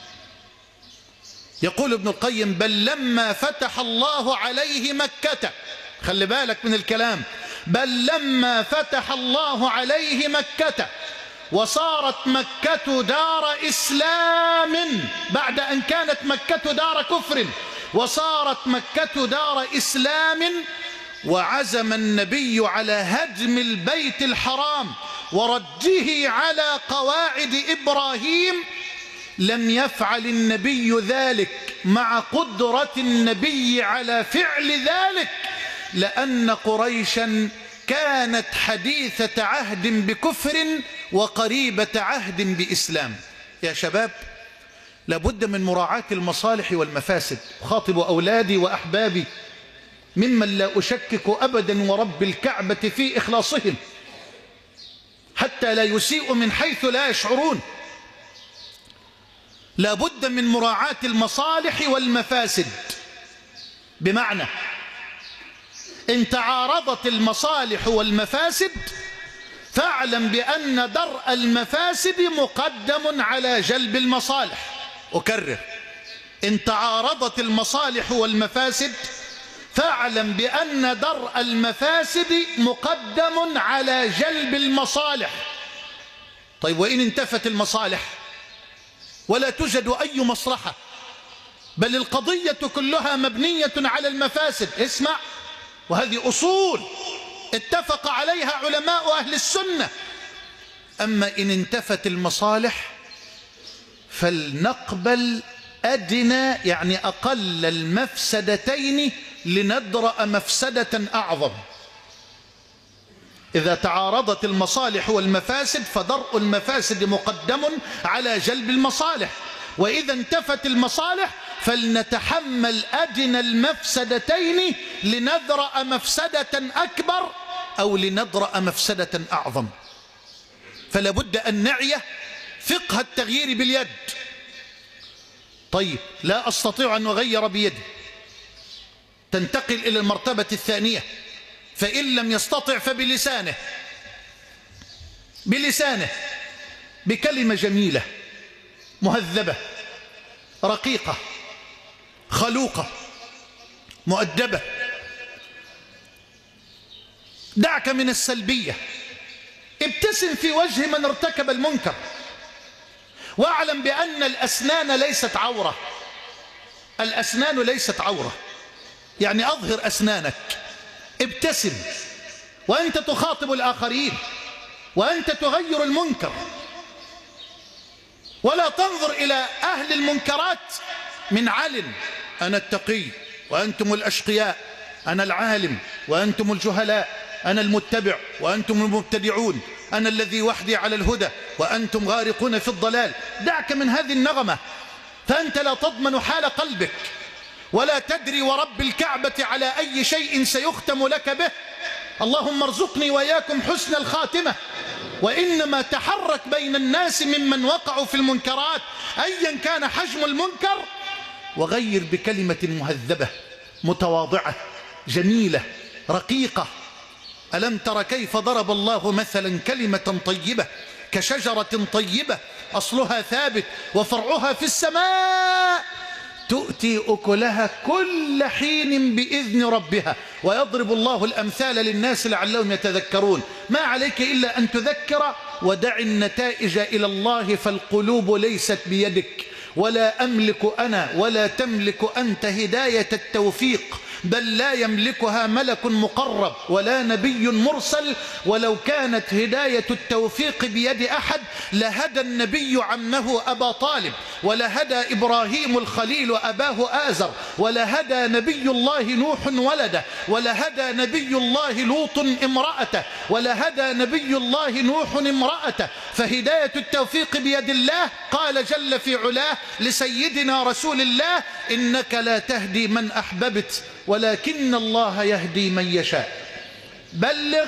يقول ابن القيم: بل لما فتح الله عليه مكة، خلي بالك من الكلام، بل لما فتح الله عليه مكة وصارت مكة دار إسلام، بعد أن كانت مكة دار كفر وصارت مكة دار إسلام، وعزم النبي على هدم البيت الحرام ورده على قواعد إبراهيم، لم يفعل النبي ذلك مع قدرة النبي على فعل ذلك، لأن قريشا كانت حديثة عهد بكفر وقريبة عهد بإسلام. يا شباب، لابد من مراعاة المصالح والمفاسد. أخاطب أولادي وأحبابي ممن لا أشكك أبدا ورب الكعبة في إخلاصهم حتى لا يسيء من حيث لا يشعرون. لابد من مراعاة المصالح والمفاسد، بمعنى إن تعارضت المصالح والمفاسد فاعلم بأن درء المفاسد مقدم على جلب المصالح. أكرر: إن تعارضت المصالح والمفاسد فاعلم بأن درء المفاسد مقدم على جلب المصالح. طيب، وإن انتفت المصالح ولا توجد أي مصلحة، بل القضية كلها مبنية على المفاسد، اسمع، وهذه أصول اتفق عليها علماء أهل السنة. أما إن انتفت المصالح فلنقبل أدنى، يعني أقل المفسدتين لندرأ مفسدة أعظم. إذا تعارضت المصالح والمفاسد فدرء المفاسد مقدم على جلب المصالح، وإذا انتفت المصالح فلنتحمل أدنى المفسدتين لندرأ مفسدة أكبر أو لندرأ مفسدة أعظم. فلا بد أن نعي فقه التغيير باليد. طيب، لا أستطيع أن أغير بيدي، تنتقل إلى المرتبة الثانية، فإن لم يستطع فبلسانه، بلسانه، بكلمة جميلة مهذبة رقيقة خلوقة مؤدبة. دعك من السلبية، ابتسم في وجه من ارتكب المنكر، واعلم بأن الأسنان ليست عورة. الأسنان ليست عورة، يعني أظهر أسنانك، ابتسم وأنت تخاطب الآخرين وأنت تغير المنكر، ولا تنظر إلى أهل المنكرات من علم، أنا التقي وأنتم الأشقياء، أنا العالم وأنتم الجهلاء، أنا المتبع وأنتم المبتدعون، أنا الذي وحدي على الهدى وأنتم غارقون في الضلال. دعك من هذه النغمة، فأنت لا تضمن حال قلبك، ولا تدري ورب الكعبة على أي شيء سيختم لك به. اللهم ارزقني وإياكم حسن الخاتمة. وإنما تحرك بين الناس ممن وقعوا في المنكرات أيا كان حجم المنكر، وغير بكلمة مهذبة متواضعة جميلة رقيقة. ألم تر كيف ضرب الله مثلا كلمة طيبة كشجرة طيبة أصلها ثابت وفرعها في السماء تؤتي أكلها كل حين بإذن ربها ويضرب الله الأمثال للناس لعلهم يتذكرون. ما عليك إلا أن تذكر ودع النتائج إلى الله، فالقلوب ليست بيدك، ولا أملك أنا ولا تملك أنت هداية التوفيق، بل لا يملكها ملك مقرب ولا نبي مرسل. ولو كانت هداية التوفيق بيد أحد لهدى النبي عمه أبا طالب، ولهدى إبراهيم الخليل أباه آزر، ولهدى نبي الله نوح ولده، ولهدى نبي الله لوط امرأته، ولهدى نبي الله نوح امرأته. فهداية التوفيق بيد الله. قال جل في علاه لسيدنا رسول الله: إنك لا تهدي من أحببت ولكن الله يهدي من يشاء. بلغ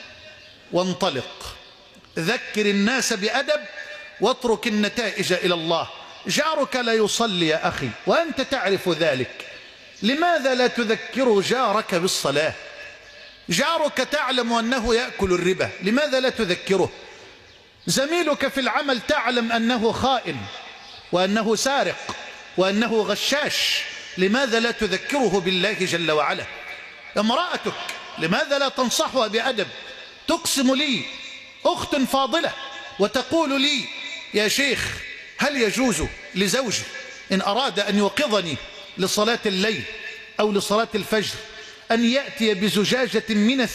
وانطلق، ذكر الناس بأدب واترك النتائج إلى الله. جارك لا يصلي يا أخي وأنت تعرف ذلك، لماذا لا تذكر جارك بالصلاة؟ جارك تعلم أنه يأكل الربا، لماذا لا تذكره؟ زميلك في العمل تعلم أنه خائن وأنه سارق وأنه غشاش، لماذا لا تذكره بالله جل وعلا؟ امرأتك لماذا لا تنصحها بأدب؟ تقسم لي أخت فاضلة وتقول لي: يا شيخ، هل يجوز لزوجي إن أراد أن يوقظني لصلاة الليل أو لصلاة الفجر أن يأتي بزجاجة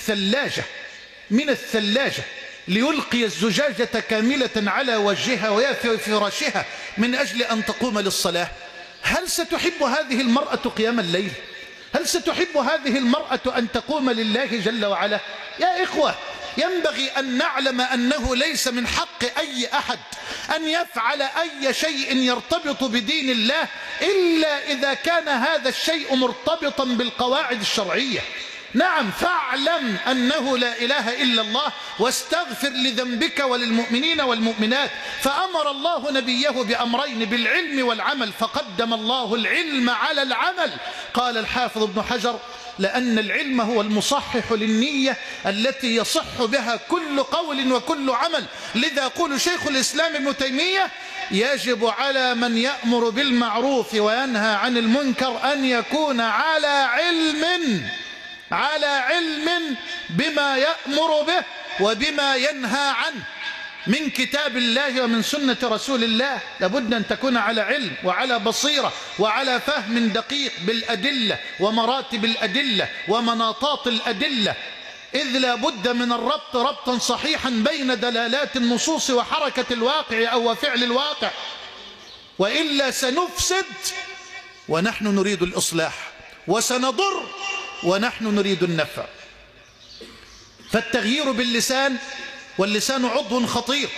من الثلاجة ليلقي الزجاجة كاملة على وجهها وفي فراشها من أجل أن تقوم للصلاة؟ هل ستحب هذه المرأة قيام الليل؟ هل ستحب هذه المرأة أن تقوم لله جل وعلا؟ يا إخوة، ينبغي أن نعلم أنه ليس من حق أي أحد أن يفعل أي شيء يرتبط بدين الله إلا إذا كان هذا الشيء مرتبطا بالقواعد الشرعية. نعم، فاعلم أنه لا إله إلا الله واستغفر لذنبك وللمؤمنين والمؤمنات. فأمر الله نبيه بأمرين: بالعلم والعمل، فقدم الله العلم على العمل. قال الحافظ ابن حجر: لأن العلم هو المصحح للنية التي يصح بها كل قول وكل عمل. لذا يقول شيخ الإسلام ابن تيمية: يجب على من يأمر بالمعروف وينهى عن المنكر أن يكون على علم بما يأمر به وبما ينهى عنه من كتاب الله ومن سنة رسول الله. لابد أن تكون على علم وعلى بصيرة وعلى فهم دقيق بالأدلة ومراتب الأدلة ومناطات الأدلة، إذ لا بد من الربط ربطا صحيحا بين دلالات النصوص وحركة الواقع أو فعل الواقع، وإلا سنفسد ونحن نريد الإصلاح، وسنضر ونحن نريد النفع. فالتغيير باللسان، واللسان عضو خطير،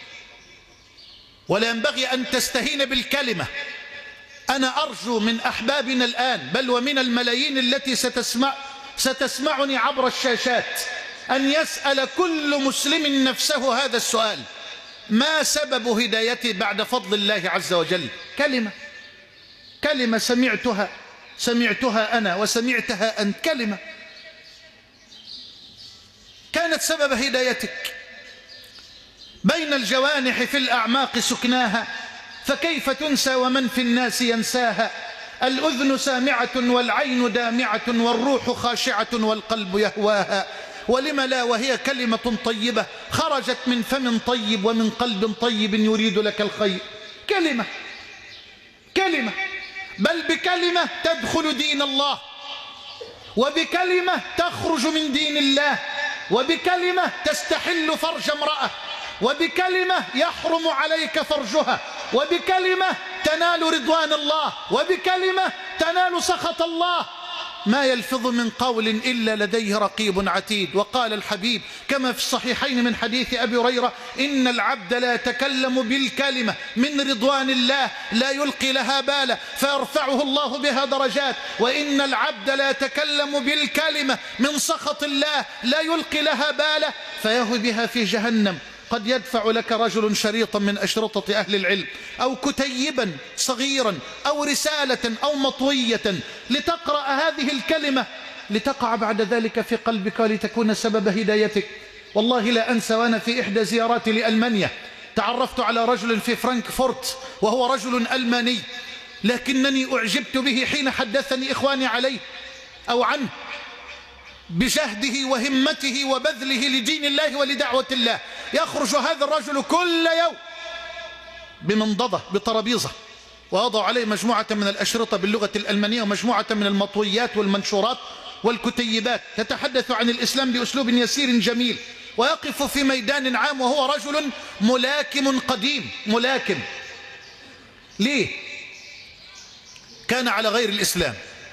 ولا ينبغي أن تستهين بالكلمة. أنا أرجو من أحبابنا الآن بل ومن الملايين التي ستسمعني عبر الشاشات أن يسأل كل مسلم نفسه هذا السؤال: ما سبب هدايتي بعد فضل الله عز وجل؟ كلمة سمعتها أنا وسمعتها أنت، كلمة كانت سبب هدايتك. بين الجوانح في الأعماق سكناها، فكيف تنسى ومن في الناس ينساها؟ الأذن سامعة والعين دامعة والروح خاشعة والقلب يهواها. ولم لا وهي كلمة طيبة خرجت من فم طيب ومن قلب طيب يريد لك الخير. كلمة بل بكلمة تدخل دين الله، وبكلمة تخرج من دين الله، وبكلمة تستحل فرج امرأة، وبكلمة يحرم عليك فرجها، وبكلمة تنال رضوان الله، وبكلمة تنال سخط الله. ما يلفظ من قول إلا لديه رقيب عتيد. وقال الحبيب كما في الصحيحين من حديث أبي هريرة: إن العبد لا يتكلم بالكلمة من رضوان الله لا يلقي لها بالا فيرفعه الله بها درجات، وإن العبد لا يتكلم بالكلمة من سخط الله لا يلقي لها بالا فيهوي بها في جهنم. قد يدفع لك رجل شريطا من أشرطة أهل العلم أو كتيبا صغيرا أو رسالة أو مطوية لتقرأ هذه الكلمة لتقع بعد ذلك في قلبك ولتكون سبب هدايتك. والله لا أنسى وأنا في إحدى زياراتي لألمانيا تعرفت على رجل في فرانكفورت وهو رجل ألماني، لكنني أعجبت به حين حدثني إخواني عليه أو عنه بجهده وهمته وبذله لدين الله ولدعوة الله. يخرج هذا الرجل كل يوم بمنضدة بطرابيزة ووضع عليه مجموعة من الأشرطة باللغة الألمانية ومجموعة من المطويات والمنشورات والكتيبات تتحدث عن الإسلام بأسلوب يسير جميل، ويقف في ميدان عام وهو رجل ملاكم قديم. ملاكم ليه؟ كان على غير الإسلام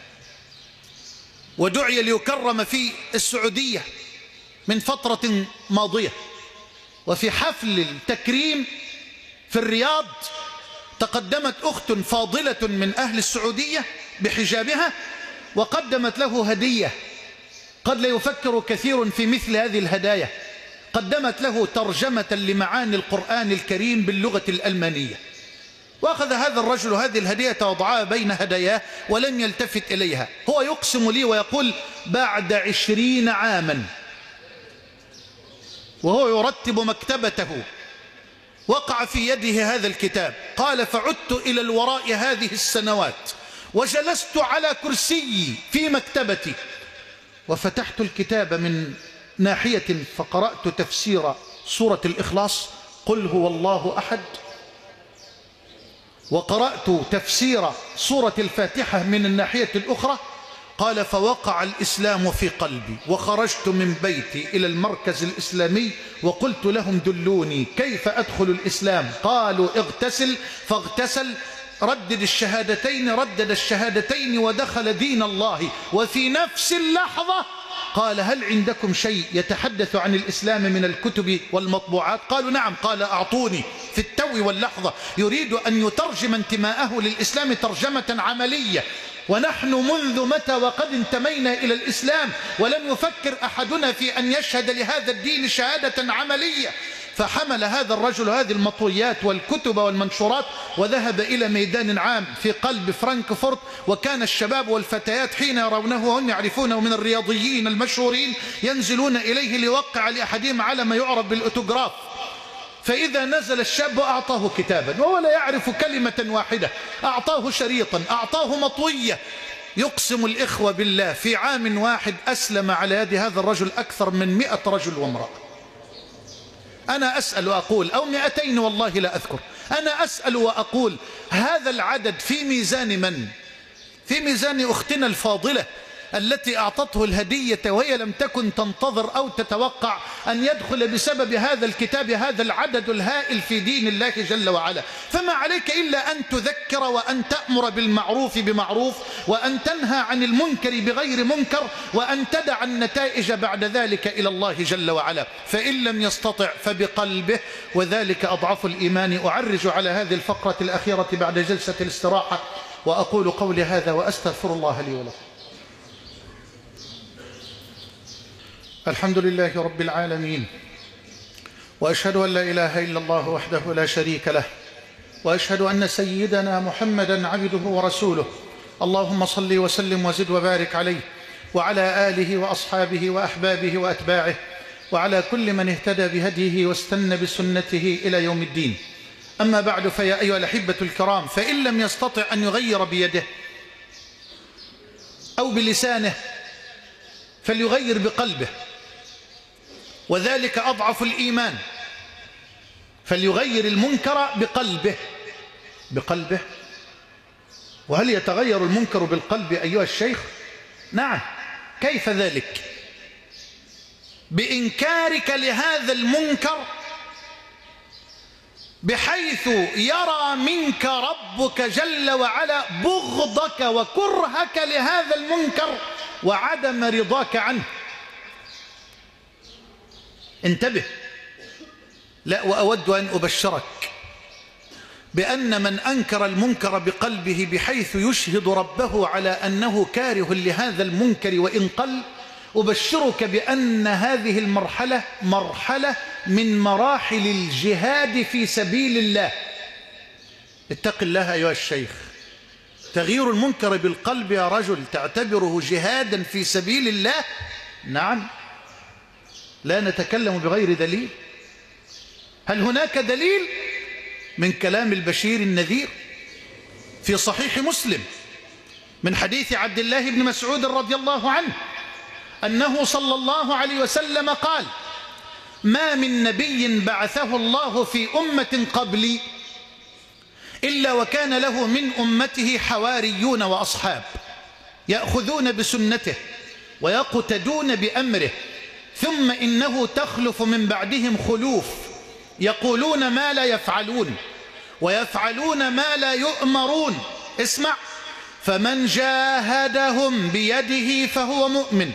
ودعي ليكرم في السعودية من فترة ماضية، وفي حفل التكريم في الرياض تقدمت أخت فاضلة من أهل السعودية بحجابها وقدمت له هدية. قد لا يفكر كثير في مثل هذه الهدايا. قدمت له ترجمة لمعاني القرآن الكريم باللغة الألمانية، وأخذ هذا الرجل هذه الهدية ووضعها بين هداياه ولم يلتفت إليها. هو يقسم لي ويقول بعد 20 عاما وهو يرتب مكتبته وقع في يده هذا الكتاب. قال فعدت إلى الوراء هذه السنوات وجلست على كرسيي في مكتبتي وفتحت الكتاب من ناحية فقرأت تفسير سورة الإخلاص قل هو الله أحد، وقرأت تفسير سورة الفاتحة من الناحية الأخرى. قال فوقع الإسلام في قلبي وخرجت من بيتي إلى المركز الإسلامي وقلت لهم دلوني كيف أدخل الإسلام. قالوا اغتسل، فاغتسل، ردد الشهادتين ودخل دين الله. وفي نفس اللحظة قال هل عندكم شيء يتحدث عن الإسلام من الكتب والمطبوعات؟ قالوا نعم. قال أعطوني. في التو واللحظة يريد أن يترجم انتماءه للإسلام ترجمة عملية. ونحن منذ متى وقد انتمينا إلى الإسلام ولم يفكر أحدنا في أن يشهد لهذا الدين شهادة عملية. فحمل هذا الرجل هذه المطويات والكتب والمنشورات وذهب إلى ميدان عام في قلب فرانكفورت، وكان الشباب والفتيات حين يرونه وهم يعرفونه من الرياضيين المشهورين ينزلون إليه ليوقع لأحدهم على ما يعرف بالأوتوغراف. فإذا نزل الشاب أعطاه كتابا وهو لا يعرف كلمة واحدة، أعطاه شريطا، أعطاه مطوية. يقسم الإخوة بالله في عام واحد أسلم على يد هذا الرجل أكثر من 100 رجل وامرأة. أنا أسأل وأقول أو 200 والله لا أذكر. أنا أسأل وأقول هذا العدد في ميزان من؟ في ميزان أختنا الفاضلة التي أعطته الهدية وهي لم تكن تنتظر أو تتوقع أن يدخل بسبب هذا الكتاب هذا العدد الهائل في دين الله جل وعلا. فما عليك إلا أن تذكر وأن تأمر بالمعروف بمعروف وأن تنهى عن المنكر بغير منكر وأن تدع النتائج بعد ذلك إلى الله جل وعلا. فإن لم يستطع فبقلبه وذلك أضعف الإيمان. أعرج على هذه الفقرة الأخيرة بعد جلسة الاستراحة وأقول قولي هذا وأستغفر الله لي ولكم. الحمد لله رب العالمين، وأشهد أن لا إله إلا الله وحده لا شريك له، وأشهد أن سيدنا محمدا عبده ورسوله. اللهم صل وسلم وزد وبارك عليه وعلى آله وأصحابه وأحبابه وأتباعه وعلى كل من اهتدى بهديه واستنى بسنته إلى يوم الدين. أما بعد، فيا أيها الأحبة الكرام، فإن لم يستطع أن يغير بيده أو بلسانه فليغير بقلبه، وذلك أضعف الإيمان. فليغير المنكر بقلبه. وهل يتغير المنكر بالقلب أيها الشيخ؟ نعم. كيف ذلك؟ بإنكارك لهذا المنكر بحيث يرى منك ربك جل وعلا بغضك وكرهك لهذا المنكر وعدم رضاك عنه. انتبه. لا، وأود أن أبشرك بأن من أنكر المنكر بقلبه بحيث يشهد ربه على أنه كاره لهذا المنكر وإن قل، أبشرك بأن هذه المرحلة مرحلة من مراحل الجهاد في سبيل الله. اتق الله أيها الشيخ. تغيير المنكر بالقلب يا رجل تعتبره جهادا في سبيل الله؟ نعم، لا نتكلم بغير دليل. هل هناك دليل؟ من كلام البشير النذير في صحيح مسلم من حديث عبد الله بن مسعود رضي الله عنه أنه صلى الله عليه وسلم قال: ما من نبي بعثه الله في أمة قبلي إلا وكان له من أمته حواريون وأصحاب يأخذون بسنته ويقتدون بأمره، ثم إنه تخلف من بعدهم خلوف يقولون ما لا يفعلون ويفعلون ما لا يؤمرون. اسمع: فمن جاهدهم بيده فهو مؤمن،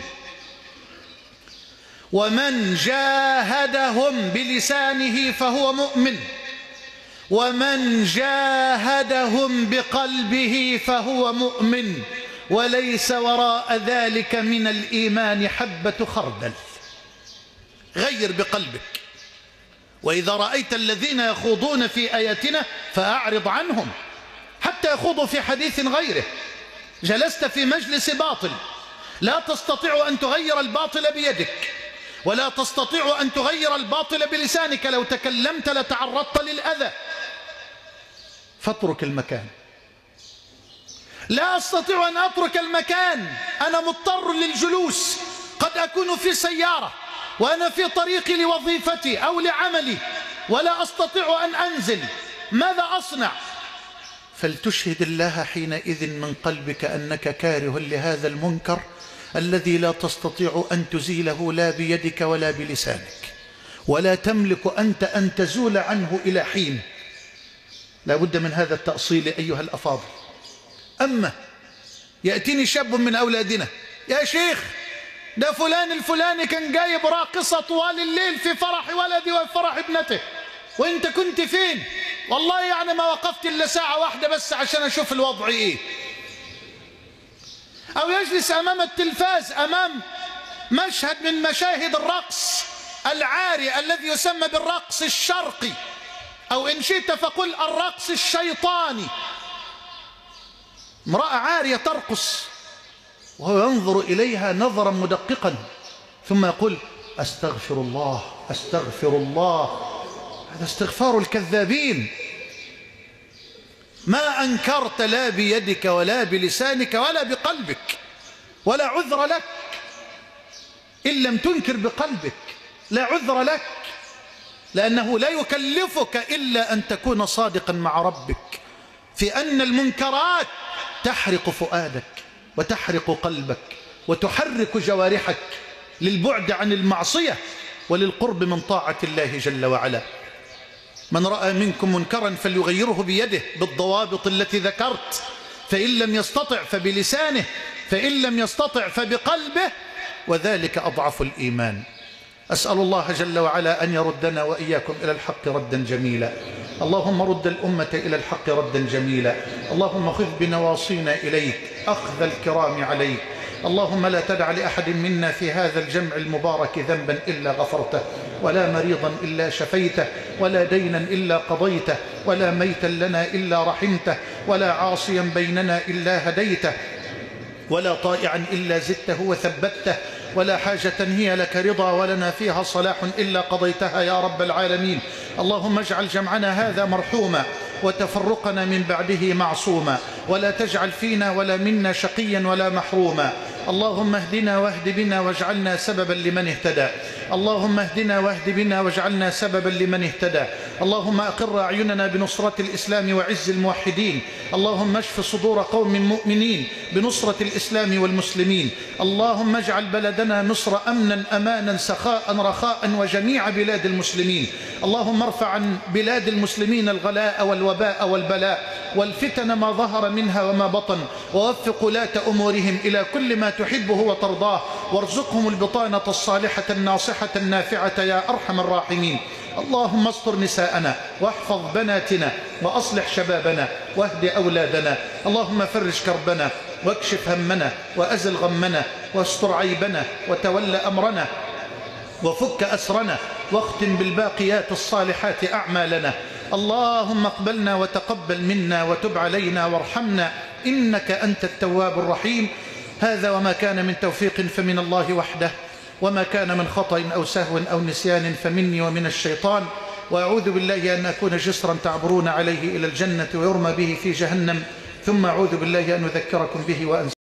ومن جاهدهم بلسانه فهو مؤمن، ومن جاهدهم بقلبه فهو مؤمن، وليس وراء ذلك من الإيمان حبة خردل. غير بقلبك. وإذا رأيت الذين يخوضون في آياتنا فأعرض عنهم حتى يخوضوا في حديث غيره. جلست في مجلس باطل، لا تستطيع أن تغير الباطل بيدك، ولا تستطيع أن تغير الباطل بلسانك، لو تكلمت لتعرضت للأذى، فاترك المكان. لا أستطيع أن أترك المكان، أنا مضطر للجلوس، قد أكون في سيارة وأنا في طريقي لوظيفتي أو لعملي ولا أستطيع أن أنزل، ماذا أصنع؟ فلتشهد الله حينئذ من قلبك أنك كاره لهذا المنكر الذي لا تستطيع أن تزيله لا بيدك ولا بلسانك، ولا تملك أنت أن تزول عنه إلى حين. لا بد من هذا التأصيل أيها الأفاضل. أما يأتيني شاب من أولادنا: يا شيخ، ده فلان الفلاني كان جايب راقصة طوال الليل في فرح ولدي وفرح ابنته، وانت كنت فين؟ والله يعني ما وقفت إلا ساعة واحدة بس عشان أشوف الوضع إيه. أو يجلس أمام التلفاز أمام مشهد من مشاهد الرقص العاري الذي يسمى بالرقص الشرقي، أو إن شئت فقل الرقص الشيطاني. امرأة عارية ترقص وهو ينظر إليها نظرا مدققا، ثم يقول: أستغفر الله أستغفر الله. هذا استغفار الكذابين. ما أنكرت لا بيدك ولا بلسانك ولا بقلبك، ولا عذر لك إن لم تنكر بقلبك، لا عذر لك، لأنه لا يكلفك إلا أن تكون صادقا مع ربك في أن المنكرات تحرق فؤادك وتحرق قلبك وتحرك جوارحك للبعد عن المعصية وللقرب من طاعة الله جل وعلا. من رأى منكم منكرا فليغيره بيده بالضوابط التي ذكرت، فإن لم يستطع فبلسانه، فإن لم يستطع فبقلبه، وذلك أضعف الإيمان. أسأل الله جل وعلا أن يردنا وإياكم إلى الحق ردا جميلا. اللهم رد الأمة إلى الحق ردا جميلا. اللهم خذ بنواصينا إليك أخذ الكرام عليك. اللهم لا تدع لأحد منا في هذا الجمع المبارك ذنبا إلا غفرته، ولا مريضا إلا شفيته، ولا دينا إلا قضيته، ولا ميتا لنا إلا رحمته، ولا عاصيا بيننا إلا هديته، ولا طائعا إلا زدته وثبته، ولا حاجة هي لك رضا ولنا فيها صلاح إلا قضيتها يا رب العالمين. اللهم اجعل جمعنا هذا مرحوما وتفرقنا من بعده معصوما، ولا تجعل فينا ولا منا شقيا ولا محروما. اللهم اهدنا واهد بنا واجعلنا سببا لمن اهتدى. اللهم اهدنا واهد بنا واجعلنا سببا لمن اهتدى. اللهم أقر أعيننا بنصرة الإسلام وعز الموحدين. اللهم اشف صدور قوم مؤمنين بنصرة الإسلام والمسلمين. اللهم اجعل بلدنا مصر أمنا أمانا سخاء رخاء وجميع بلاد المسلمين. اللهم ارفع عن بلاد المسلمين الغلاء والوباء والبلاء والفتن ما ظهر منها وما بطن، ووفق ولاة أمورهم إلى كل ما تحبه وترضاه، وارزقهم البطانة الصالحة الناصحة النافعة يا أرحم الراحمين. اللهم استر نساءنا واحفظ بناتنا وأصلح شبابنا واهد أولادنا. اللهم فرج كربنا واكشف همنا وأزل غمنا واستر عيبنا وتول أمرنا وفك أسرنا واختم بالباقيات الصالحات أعمالنا. اللهم اقبلنا وتقبل منا وتب علينا وارحمنا إنك أنت التواب الرحيم. هذا وما كان من توفيق فمن الله وحده، وما كان من خطأ أو سهو أو نسيان فمني ومن الشيطان، وأعوذ بالله أن أكون جسرا تعبرون عليه إلى الجنة ويرمى به في جهنم، ثم أعوذ بالله أن أذكركم به وأنسى